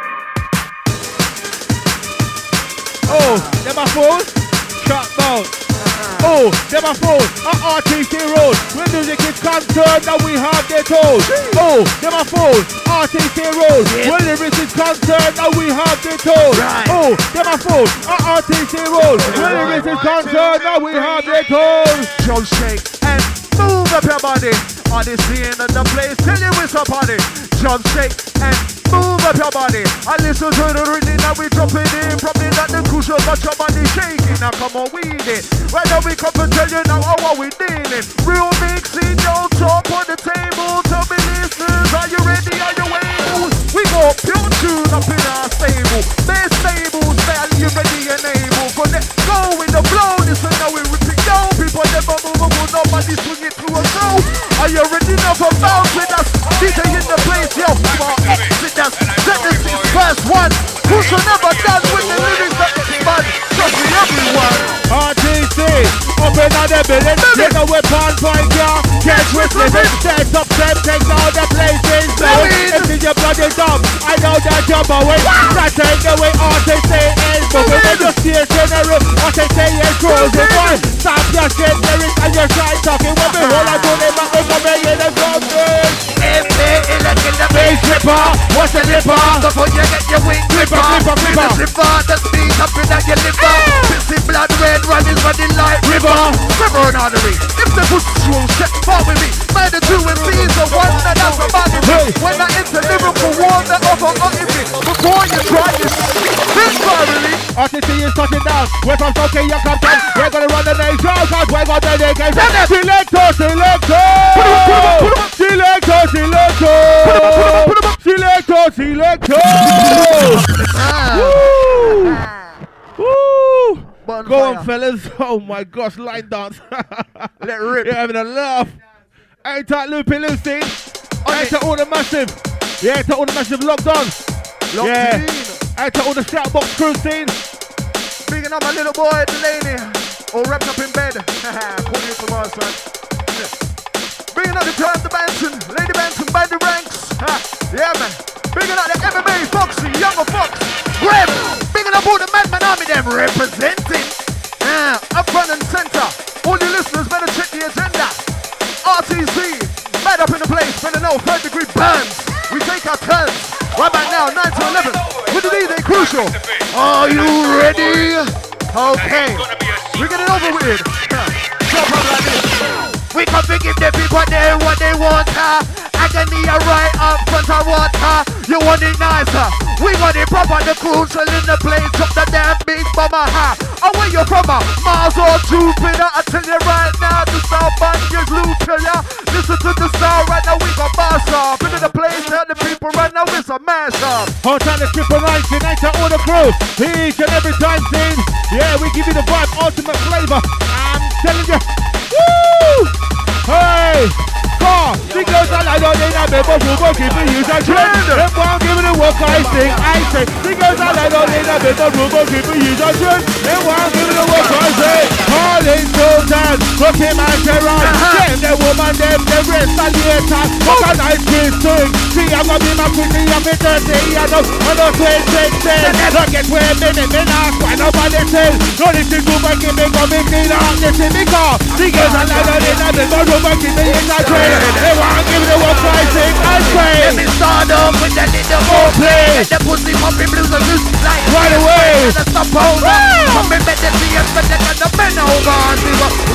Oh, them my phone. Trap bout. Oh, them my phone. RTC road. When music is concerned, now we have their toes. Oh, them my phone. RTC road. When lyrics is concerned, now we have their toes. Oh, them my phone. RTC road. When lyrics is concerned, now we have their toes. Jump shake and move up your body. On the scene and the place, tell you it's a party. Jump shake and move up your body. I listen to the rhythm that we dropping in. Probably not the crucial, but your body shaking. Now come on, weed it. Right now we come to tell you now how we dealing. Real mixing, yo, top on the table. Tell me listeners, are you ready? Are you able? We got pure tune up in our stable. They're stable, style, you ready and able. For let's go with the flow. Listen now we repeat, yo, people never move on. Nobody swing it through a throw. Are you ready now for bounce with us? DJ in the place, yo, come on, exit us. Let the first one. Who should never dance with the lyrics that is bad? Trust me, everyone. RTC, up in the building. Take a weapon point, yeah. Catch with living. Set up, take all the places. So, if it's your bloody dumb, I know that jump away. That take the way RTC is. But when you see a general, RTC is closing one. Stop your shit, lyrics, and your shy talking. When we hold on to them, I'm going to make it a something. If they elect the Bass ripper, what's a lipper? before you get your wing clipper. Clipper. The slipper, the speed up in your liver. Pissy blood red running like river. River and artery. If the push through, step far with me. Man, the two and threes, the one that has a body. When I enter lyrical war, the other me. Before you try this, this family. RTC is touching down. We're from Tokyo, you come down. We're gonna run the nation, cause we're gonna dedicate. Selector. Woo! Go on, fellas. Oh my gosh, line dance. Let rip. You're having a laugh. Ain't that Loopy Lucy? Ain't that all the massive? Yeah, ain't that all the massive locked on? Yeah. Ain't that all the shoutbox crew scene? Speaking of my little boy Delaney, all wrapped up in bed. Put you for my son. Bringing up the turn to Banton, Lady Banton by the ranks. Yeah, man. Bringing up the MMA Foxy, Younger Fox, Greb. Bringing up all the Madman Army, them representing. Up front and center. All you listeners better check the agenda. RTC, mad up in the place. Better know, 3rd degree burns. We take our turns. Right back now, 9 to 11. With the DJ Crucial. Are you ready? Okay. We're getting over with. Jump up like this. We can forgive the people what they want. Agony right up front of water. You want it nicer. We want it proper. The crucial in the place. Drop the damn big bomber. And where you from? Mars or Jupiter? I tell you right now, the South Bank is Lucia. Listen to the sound right now. We got mass up. Into the place. Tell the people right now. It's a mash up. Hold on the triple 19, ain't that all the crew? Each and every time scene. Yeah, we give you the vibe, ultimate flavor. I'm telling you. Woo! Hey! Car! Because I don't need a paper who will give me use a trend. If one give me the work I say. Because I don't need a paper who will give me use a trend. If one give me the work I say. All in Sultan, looking at Gerard. Them the woman, them the rest of the attack. What a nice kiss thing. See, I'm gonna be my pretty, I'm in 30 years old. I'm not 26. Look at where minute, men ask why nobody says. No, this is good, but give me coming clean out. This is me car. Because I don't need a paper who will give me use a trend. They want to give me the work pricing and trade. Let me start off with that little more play. Let the pussy pumping blues and loose like right away. Stop over. Pumping better see us better than the men over. And we were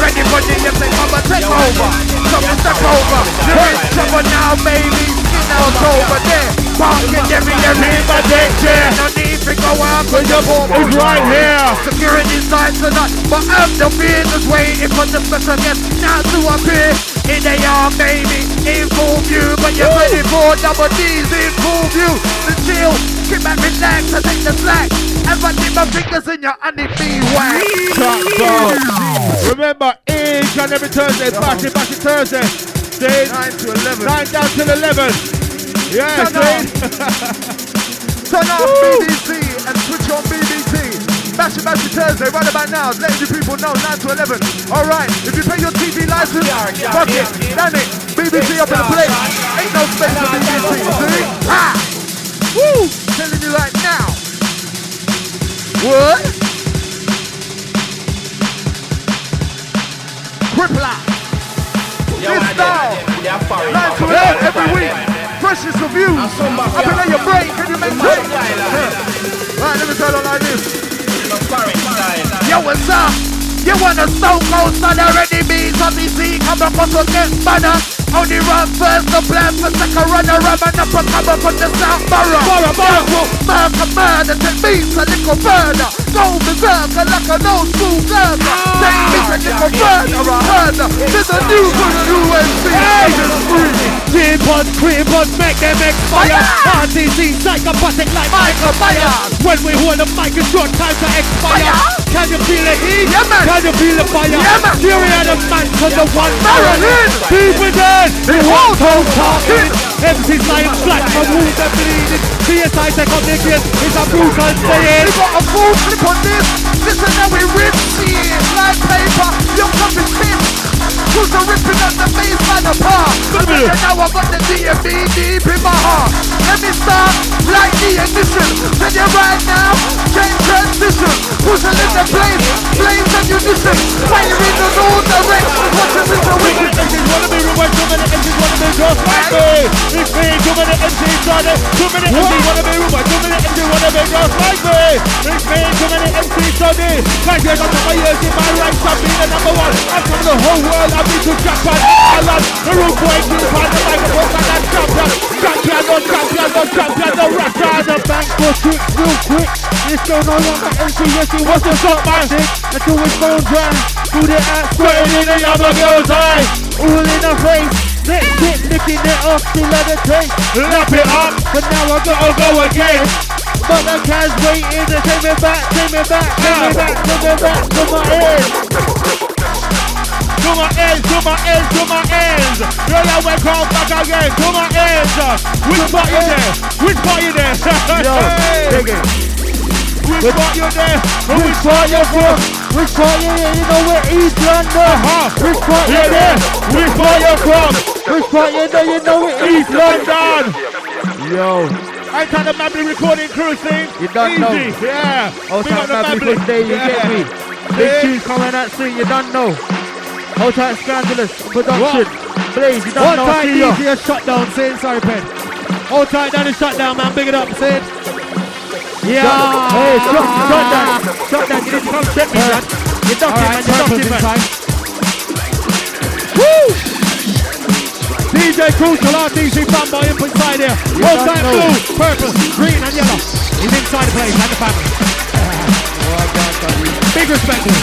ready for the music, I'ma take over. So we step over. There is trouble now, baby. Skin out over there. Parking everybody there. No need to go out with your boom. It's right here. Security signs are not, but I'm the business waiting for the special guest now to appear. In the yard, baby, inform you, but you're ready for double D's, inform you. The chill, keep back, relax, I take the slack. And I dip my fingers in your honeybee wax. Remember, each and every Thursday, back in Thursday. See? 9 to 11. 9 down to 11. Yeah, see? Turn off BBC and switch on BBC. Bashy Thursday, right about now. Letting you people know, 9 to 11. Alright, if you pay your TV license, fuck it, damn it. BBC up in the place. Ain't no space for BBC, see? Ha! Woo! Telling you right now. What? Crippler. This style. 9 to 11 every week. Freshest reviews. Up in your brain, can you make sense? Right, let me tell you like this. Yo, what's up? You want a stone cold son already beats on the sea, come up to get banner. Only run first, the plan for second runner, ramming up a cover from the South Borough. Murder, take beats a little further. Go berserker like an old school burger. Take beats a little further, a herder. There's a new one, UNC. Cream-pods, make them expire. RTC, psychopathic like Michael Myers. When we hold the mic, it's short time to expire. Can you feel the heat? Yeah, man. Can you feel the fire? Yeah, man. Fury and the man from the one Marilyn. People dead, They won't talking. MC science black from who they're bleeding. CSI take up the case, it's a brutal saying. We got a full clip on this. Listen how we rip shit like paper. Your cup is pissed. Who's the ripping up the face by the bar? And now I got the DMB deep in my heart. Let me start like the ignition. Tell you right now, change transition. Who's in the place? Flames ammunition. Firing in all directions. Watching with the wicked. MCs wanna be ruined, too many MCs wanna be just like me. It's me, too many MCs started. Too many MCs wanna be ruined, too many MCs wanna be just like me. It's me, too many MCs started. Like they got my years in my right, stop being the number one. I'm from the whole world, I've been to Japan, Ireland. The root boy, keep on the microphone, and I'm champion. Champion, no rapper. The bank for quick, real quick. It's still no longer MC, yes, he was a shot man. Until his phone dry, do the act, Sweating in the other girl's eye. all in the face. Next hit, licking it off, still at the taste. Lap it up, But now I gotta go again. But the cat's waiting to take me back to my head. to my ends. You're like, welcome back again, to my ends. Which part you there? Which part you there? Dig it. Which part you there? Which part you from? Which part you in? You know where East London. Which part you Yeah, there? which part you from? Which part you know where East London. Yo. I kind of Mably recording crew scene. You don't Easy. know. Yeah. Old We got Town the Mably Mably. for day, you get me. Big Yeah. tunes coming out soon, you don't know. Old Town Scandalous production. Blaze, you don't Hold know. tight, See ya. easy a shutdown, Sid. Sorry, Pen. Hold tight down the shutdown, man. Big it up, Sid. Yeah. Hey, shut down. You need to come check me, man. You ducking, man. You Purple's ducking, man. inside. Woo! DJ Crucial, RTC fanboy up inside here. Hold tight, blue, purple, green, and yellow. He's inside the place, and the family. Big respect to him.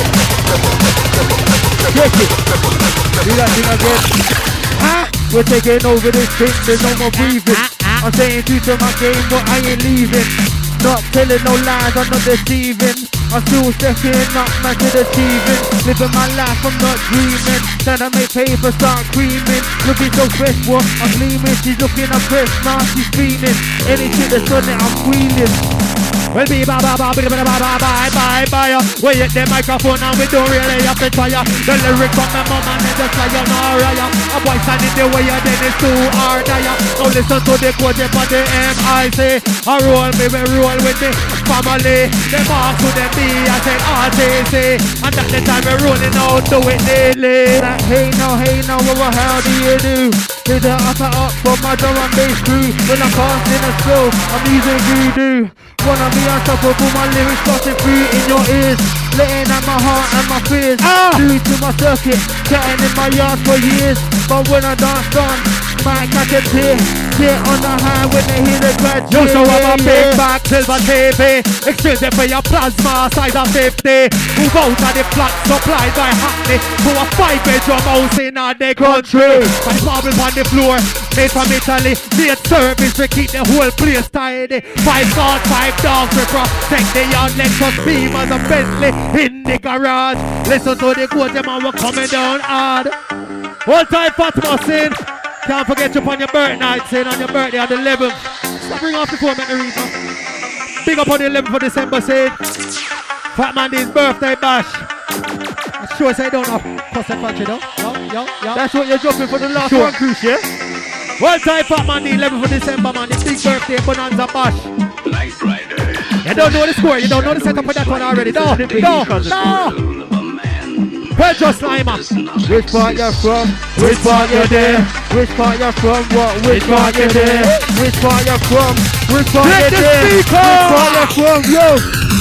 Check it. Do that thing again. We're taking over this thing, there's no more breathing. I'm saying true to my game, but I ain't leaving. Not telling no lies, I'm not deceiving. I'm still stepping up, man, to achieving. Living my life, I'm not dreaming. Then I make paper, start creaming. Looking so fresh, what? I'm gleaming. She's looking up fresh, now she's feeling. Any shit that's on it, I'm squealing. Well, be bye. We hit the microphone and we don't really have to try. The lyrics from my mom and it's just like an aria. A boy standing the way and then it's too hard. Now listen to the code for the MIC. I roll with me. family. Them ask who them be, I said RTC. And that the time we're running out, do it daily. Like, hey now, what the hell do you do? Hit the upper up for my drum and bass crew. When I'm casting a slow, I'm using voodoo. Wanna be unstoppable, my lyrics busting through in your ears. Letting out my heart and my fears. Due to my circuit, chatting in my yard for years. But when I dance on, might catch a tear. Get on the high when they hear the graduate. You show up a big back, silver TV. Exchange it for your plasma, size of 50. Move out of the flat supplied by Hackney to a 5-bedroom house in the country. And marble on the floor, made from Italy. Great service, we keep the whole place tidy. 5 guards, 5 dogs, we protect the yard. Lexus Beamers and Bentley in the garage. Listen to the quote, them and we're coming down hard. Hold tight, Fatima Sin. Can't forget you on your birthday night, Sin, on your birthday on the 11th. Stop bring off the phone, make me read, man. Big up on the 11th of December, Sin. Fat Mandy's birthday bash. I'm sure I don't have cost that country, though. Yo. That's what you're dropping for the last Sure. one, Cruise, yeah? Well time, Fat Mandy, 11th of December, man. The big birthday bonanza bash. You don't know the score, you don't know the setup for that one already. No. Pedro Slimer. Which part you're from? Which part you're there? Which part you're from? What? Which part you're there? Which part you're from? Which part you're there? Which part you're from? Yo!